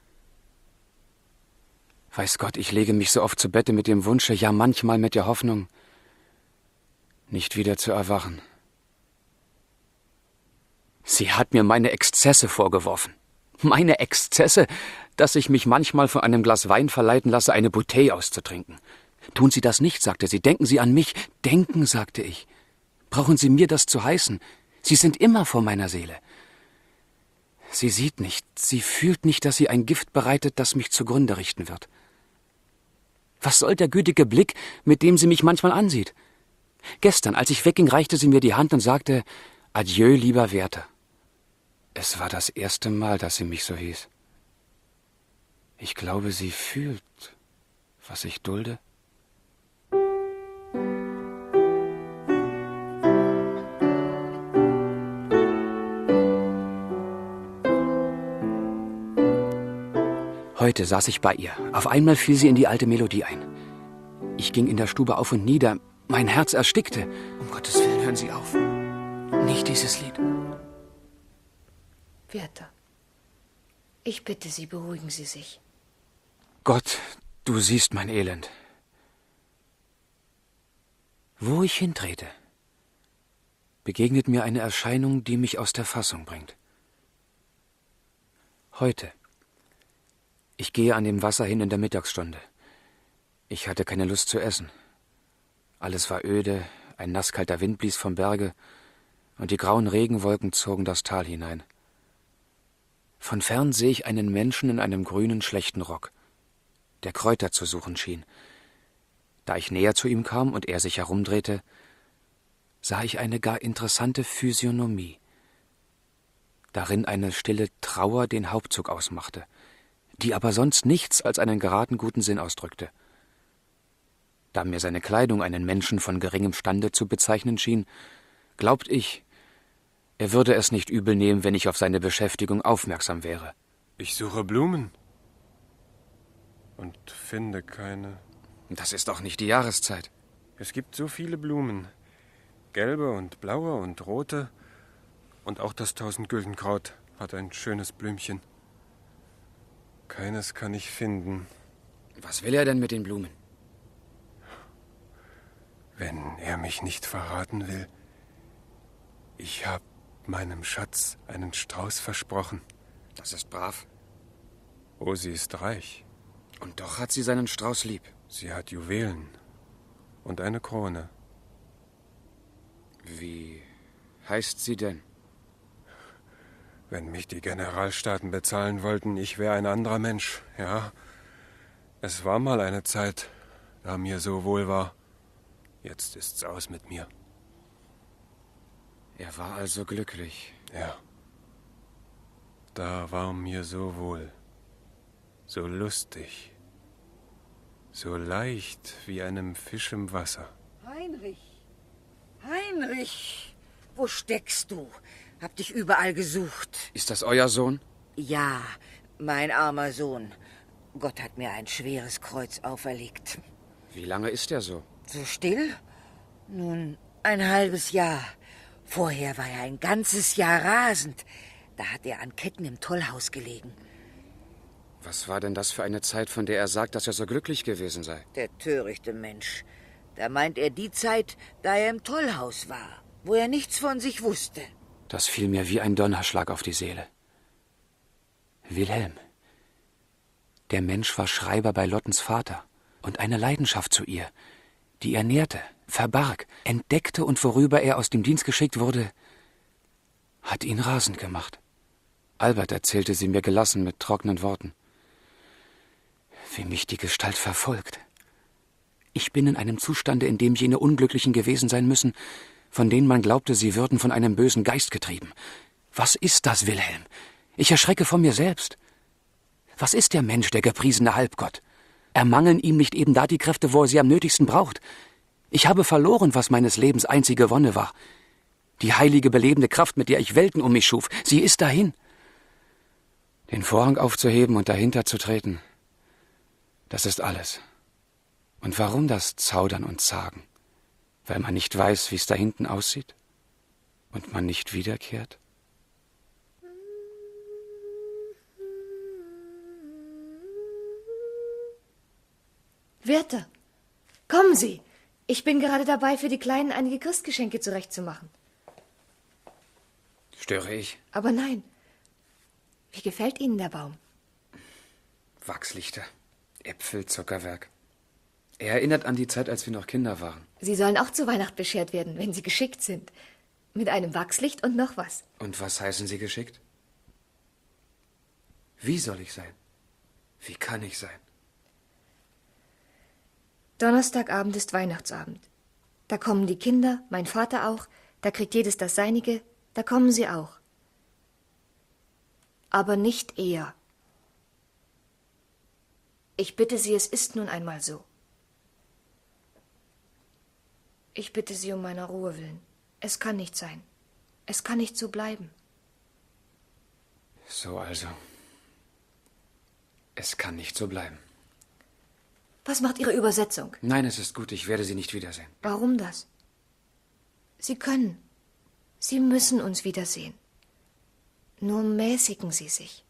Weiß Gott, ich lege mich so oft zu Bette mit dem Wunsche, ja manchmal mit der Hoffnung, nicht wieder zu erwachen. Sie hat mir meine Exzesse vorgeworfen. Meine Exzesse, dass ich mich manchmal von einem Glas Wein verleiten lasse, eine Bouteille auszutrinken. Tun Sie das nicht, sagte sie. Denken Sie an mich. Denken, sagte ich. Brauchen Sie mir das zu heißen? Sie sind immer vor meiner Seele. Sie sieht nicht, sie fühlt nicht, dass sie ein Gift bereitet, das mich zugrunde richten wird. Was soll der gütige Blick, mit dem sie mich manchmal ansieht? Gestern, als ich wegging, reichte sie mir die Hand und sagte, Adieu, lieber Werther. Es war das erste Mal, dass sie mich so hieß. Ich glaube, sie fühlt, was ich dulde. Heute saß ich bei ihr. Auf einmal fiel sie in die alte Melodie ein. Ich ging in der Stube auf und nieder. Mein Herz erstickte. Um Gottes Willen, hören Sie auf. Nicht dieses Lied. Werther, ich bitte Sie, beruhigen Sie sich. Gott, du siehst mein Elend. Wo ich hintrete, begegnet mir eine Erscheinung, die mich aus der Fassung bringt. Heute. Ich gehe an dem Wasser hin in der Mittagsstunde. Ich hatte keine Lust zu essen. Alles war öde, ein nasskalter Wind blies vom Berge und die grauen Regenwolken zogen das Tal hinein. Von fern sehe ich einen Menschen in einem grünen, schlechten Rock, der Kräuter zu suchen schien. Da ich näher zu ihm kam und er sich herumdrehte, sah ich eine gar interessante Physiognomie, darin eine stille Trauer den Hauptzug ausmachte, die aber sonst nichts als einen geraden guten Sinn ausdrückte. Da mir seine Kleidung einen Menschen von geringem Stande zu bezeichnen schien, glaubt ich, er würde es nicht übel nehmen, wenn ich auf seine Beschäftigung aufmerksam wäre. Ich suche Blumen und finde keine. Das ist doch nicht die Jahreszeit. Es gibt so viele Blumen. Gelbe und blaue und rote. Und auch das Tausendgüldenkraut hat ein schönes Blümchen. Keines kann ich finden. Was will er denn mit den Blumen? Wenn er mich nicht verraten will. Ich habe meinem Schatz einen Strauß versprochen. Das ist brav. Oh, sie ist reich. Und doch hat sie seinen Strauß lieb. Sie hat Juwelen und eine Krone. Wie heißt sie denn? Wenn mich die Generalstaaten bezahlen wollten, ich wäre ein anderer Mensch, ja. Es war mal eine Zeit, da mir so wohl war. Jetzt ist's aus mit mir. Er war also glücklich. Ja. Da war mir so wohl. So lustig. So leicht wie einem Fisch im Wasser. Heinrich! Heinrich! Wo steckst du? Hab dich überall gesucht. Ist das euer Sohn? Ja, mein armer Sohn. Gott hat mir ein schweres Kreuz auferlegt. Wie lange ist er so? So still? Nun, ein halbes Jahr. Vorher war er ein ganzes Jahr rasend. Da hat er an Ketten im Tollhaus gelegen. Was war denn das für eine Zeit, von der er sagt, dass er so glücklich gewesen sei? Der törichte Mensch. Da meint er die Zeit, da er im Tollhaus war, wo er nichts von sich wusste. Das fiel mir wie ein Donnerschlag auf die Seele. Wilhelm. Der Mensch war Schreiber bei Lottens Vater und eine Leidenschaft zu ihr, die er nährte, verbarg, entdeckte und worüber er aus dem Dienst geschickt wurde, hat ihn rasend gemacht. Albert erzählte sie mir gelassen mit trockenen Worten. Wie mich die Gestalt verfolgt. Ich bin in einem Zustande, in dem jene Unglücklichen gewesen sein müssen, von denen man glaubte, sie würden von einem bösen Geist getrieben. Was ist das, Wilhelm? Ich erschrecke von mir selbst. Was ist der Mensch, der gepriesene Halbgott? Ermangeln ihm nicht eben da die Kräfte, wo er sie am nötigsten braucht? Ich habe verloren, was meines Lebens einzige Wonne war. Die heilige, belebende Kraft, mit der ich Welten um mich schuf, sie ist dahin. Den Vorhang aufzuheben und dahinter zu treten, das ist alles. Und warum das Zaudern und Zagen? Weil man nicht weiß, wie es da hinten aussieht? Und man nicht wiederkehrt? Werther, kommen Sie. Ich bin gerade dabei, für die Kleinen einige Christgeschenke zurechtzumachen. Störe ich? Aber nein. Wie gefällt Ihnen der Baum? Wachslichter, Äpfel, Zuckerwerk. Er erinnert an die Zeit, als wir noch Kinder waren. Sie sollen auch zu Weihnachten beschert werden, wenn Sie geschickt sind. Mit einem Wachslicht und noch was. Und was heißen Sie geschickt? Wie soll ich sein? Wie kann ich sein? Donnerstagabend ist Weihnachtsabend. Da kommen die Kinder, mein Vater auch, da kriegt jedes das Seinige, da kommen Sie auch. Aber nicht eher. Ich bitte Sie, es ist nun einmal so. Ich bitte Sie um meiner Ruhe willen. Es kann nicht sein. Es kann nicht so bleiben. So also. Es kann nicht so bleiben. Was macht Ihre Übersetzung? Nein, es ist gut, ich werde Sie nicht wiedersehen. Warum das? Sie können. Sie müssen uns wiedersehen. Nur mäßigen Sie sich.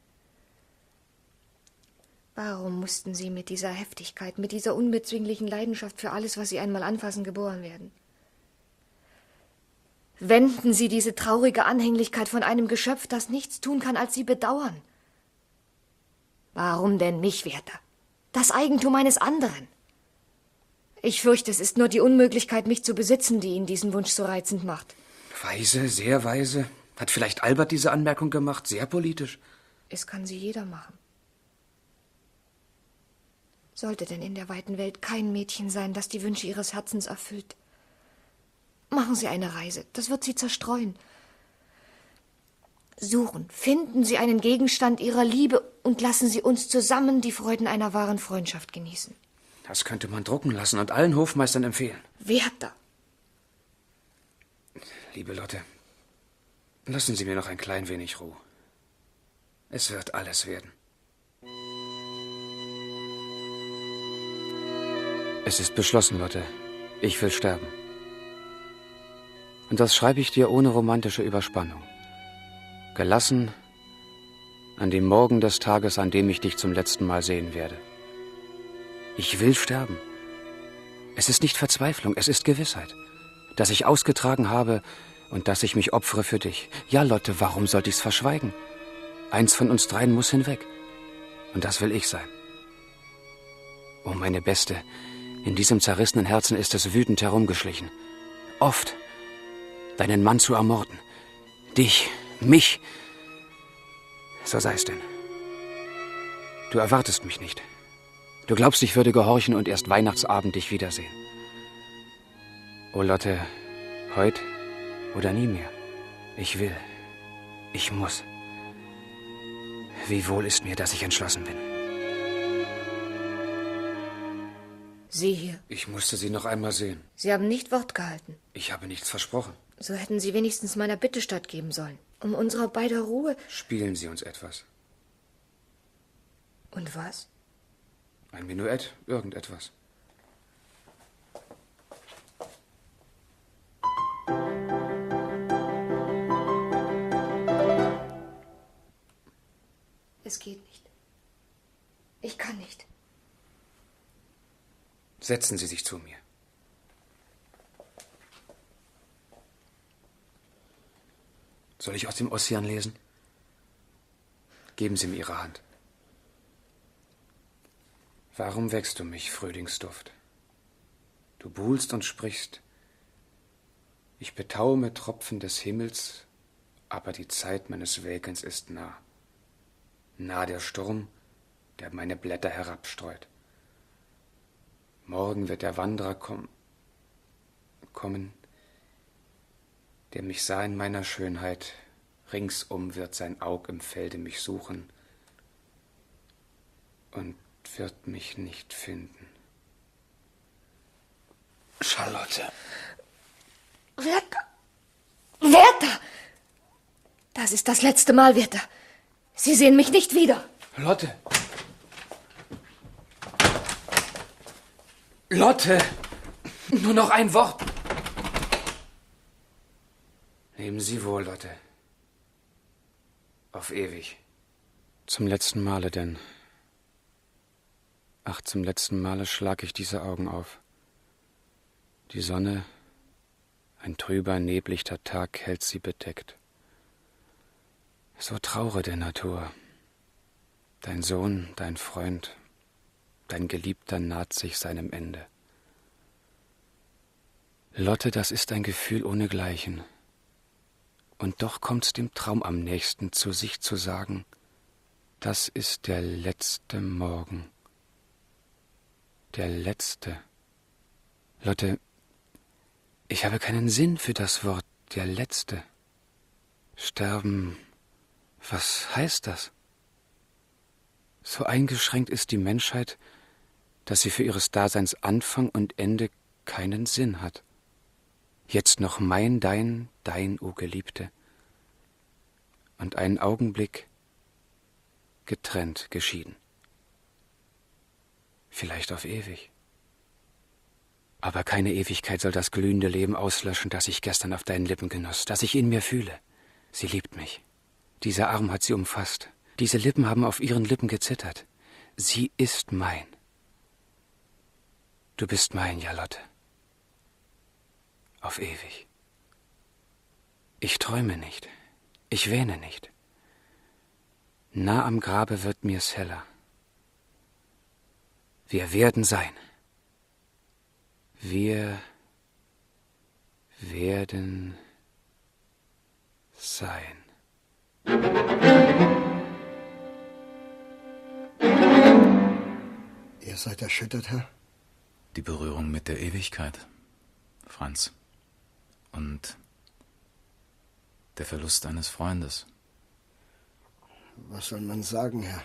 Warum mussten Sie mit dieser Heftigkeit, mit dieser unbezwinglichen Leidenschaft für alles, was Sie einmal anfassen, geboren werden? Wenden Sie diese traurige Anhänglichkeit von einem Geschöpf, das nichts tun kann, als Sie bedauern. Warum denn mich, Werther? Das Eigentum eines anderen. Ich fürchte, es ist nur die Unmöglichkeit, mich zu besitzen, die Ihnen diesen Wunsch so reizend macht. Weise, sehr weise. Hat vielleicht Albert diese Anmerkung gemacht? Sehr politisch. Es kann sie jeder machen. Sollte denn in der weiten Welt kein Mädchen sein, das die Wünsche ihres Herzens erfüllt? Machen Sie eine Reise, das wird Sie zerstreuen. Suchen, finden Sie einen Gegenstand Ihrer Liebe und lassen Sie uns zusammen die Freuden einer wahren Freundschaft genießen. Das könnte man drucken lassen und allen Hofmeistern empfehlen. Werther! Liebe Lotte, lassen Sie mir noch ein klein wenig Ruhe. Es wird alles werden. Es ist beschlossen, Lotte. Ich will sterben. Und das schreibe ich dir ohne romantische Überspannung. Gelassen an dem Morgen des Tages, an dem ich dich zum letzten Mal sehen werde. Ich will sterben. Es ist nicht Verzweiflung, es ist Gewissheit, dass ich ausgetragen habe und dass ich mich opfere für dich. Ja, Lotte, warum sollte ich's verschweigen? Eins von uns dreien muss hinweg. Und das will ich sein. Oh, meine Beste, in diesem zerrissenen Herzen ist es wütend herumgeschlichen. Oft deinen Mann zu ermorden. Dich, mich. So sei's denn. Du erwartest mich nicht. Du glaubst, ich würde gehorchen und erst Weihnachtsabend dich wiedersehen. Oh Lotte, heut oder nie mehr. Ich will. Ich muss. Wie wohl ist mir, dass ich entschlossen bin. Sie hier. Ich musste Sie noch einmal sehen. Sie haben nicht Wort gehalten. Ich habe nichts versprochen. So hätten Sie wenigstens meiner Bitte stattgeben sollen. Um unserer beider Ruhe. Spielen Sie uns etwas. Und was? Ein Menuett, irgendetwas. Es geht nicht. Ich kann nicht. Setzen Sie sich zu mir. Soll ich aus dem Ossian lesen? Geben Sie mir Ihre Hand. Warum wächst du mich, Frühlingsduft? Du buhlst und sprichst. Ich betaume Tropfen des Himmels, Aber die Zeit meines Welkens ist nah. Nah der Sturm, der meine Blätter herabstreut. Morgen wird der Wanderer komm, kommen, der mich sah in meiner Schönheit. Ringsum wird sein Aug im Felde mich suchen und wird mich nicht finden. Charlotte. Werther! Werther! Das ist das letzte Mal, Werther. Sie sehen mich nicht wieder. Lotte! Lotte! Nur noch ein Wort. Leben Sie wohl, Lotte. Auf ewig. Zum letzten Male denn. Ach, zum letzten Male schlag ich diese Augen auf. Die Sonne, ein trüber, neblichter Tag, hält sie bedeckt. So Traure der Natur. Dein Sohn, dein Freund, dein Geliebter naht sich seinem Ende. Lotte, das ist ein Gefühl ohnegleichen. Und doch kommt's dem Traum am nächsten, zu sich zu sagen, das ist der letzte Morgen. Der letzte. Lotte, ich habe keinen Sinn für das Wort der letzte. Sterben, was heißt das? So eingeschränkt ist die Menschheit, dass sie für ihres Daseins Anfang und Ende keinen Sinn hat. Jetzt noch mein, dein, dein, o Geliebte. Und einen Augenblick getrennt, geschieden. Vielleicht auf ewig. Aber keine Ewigkeit soll das glühende Leben auslöschen, das ich gestern auf deinen Lippen genoss, das ich in mir fühle. Sie liebt mich. Dieser Arm hat sie umfasst. Diese Lippen haben auf ihren Lippen gezittert. Sie ist mein. Du bist mein, ja, Lotte. Auf ewig. Ich träume nicht. Ich wähne nicht. Nah am Grabe wird mir's heller. Wir werden sein. Wir werden sein. Ihr seid erschüttert, Herr? Die Berührung mit der Ewigkeit, Franz. Und der Verlust eines Freundes. Was soll man sagen, Herr?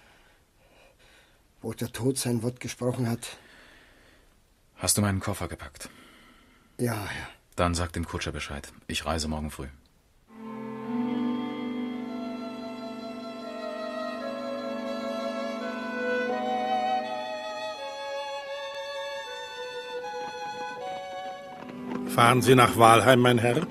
Wo der Tod sein Wort gesprochen hat. Hast du meinen Koffer gepackt? Ja, Herr. Dann sag dem Kutscher Bescheid. Ich reise morgen früh. Fahren Sie nach Walheim, mein Herr?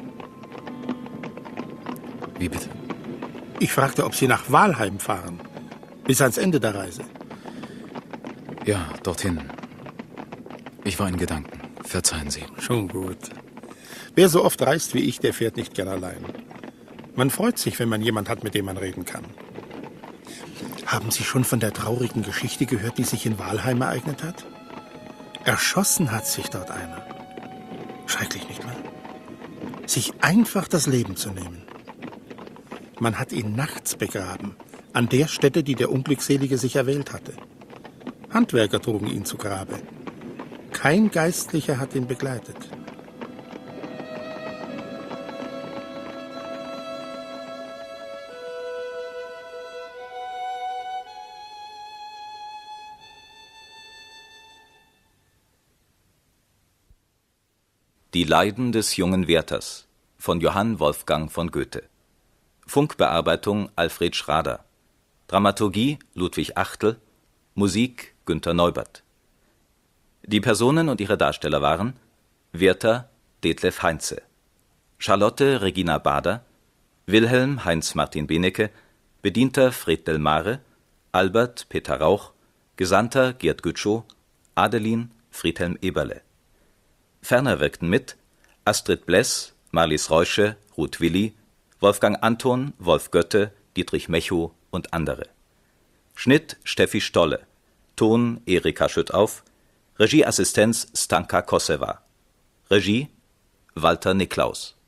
Wie bitte? Ich fragte, ob Sie nach Walheim fahren. Bis ans Ende der Reise. Ja, dorthin. Ich war in Gedanken. Verzeihen Sie. Schon gut. Wer so oft reist wie ich, der fährt nicht gern allein. Man freut sich, wenn man jemand hat, mit dem man reden kann. Haben Sie schon von der traurigen Geschichte gehört, die sich in Walheim ereignet hat? Erschossen hat sich dort einer. Schrecklich, nicht wahr? Sich einfach das Leben zu nehmen. Man hat ihn nachts begraben, an der Stätte, die der Unglückselige sich erwählt hatte. Handwerker trugen ihn zu Grabe. Kein Geistlicher hat ihn begleitet. Die Leiden des jungen Werthers von Johann Wolfgang von Goethe. Funkbearbeitung Alfred Schrader. Dramaturgie Ludwig Achtel. Musik Günter Neubert. Die Personen und ihre Darsteller waren Werther Detlef Heinze, Charlotte Regina Bader, Wilhelm Heinz Martin Benecke, Bedienter Fred Delmare, Albert Peter Rauch, Gesandter Gerd Gütschow, Adelin Friedhelm Eberle. Ferner wirkten mit Astrid Bless, Marlies Reusche, Ruth Willi, Wolfgang Anton, Wolf Götte, Dietrich Mechow und andere. Schnitt Steffi Stolle, Ton Erika Schüttauf, Regieassistenz Stanka Kosewa, Regie Walter Niklaus.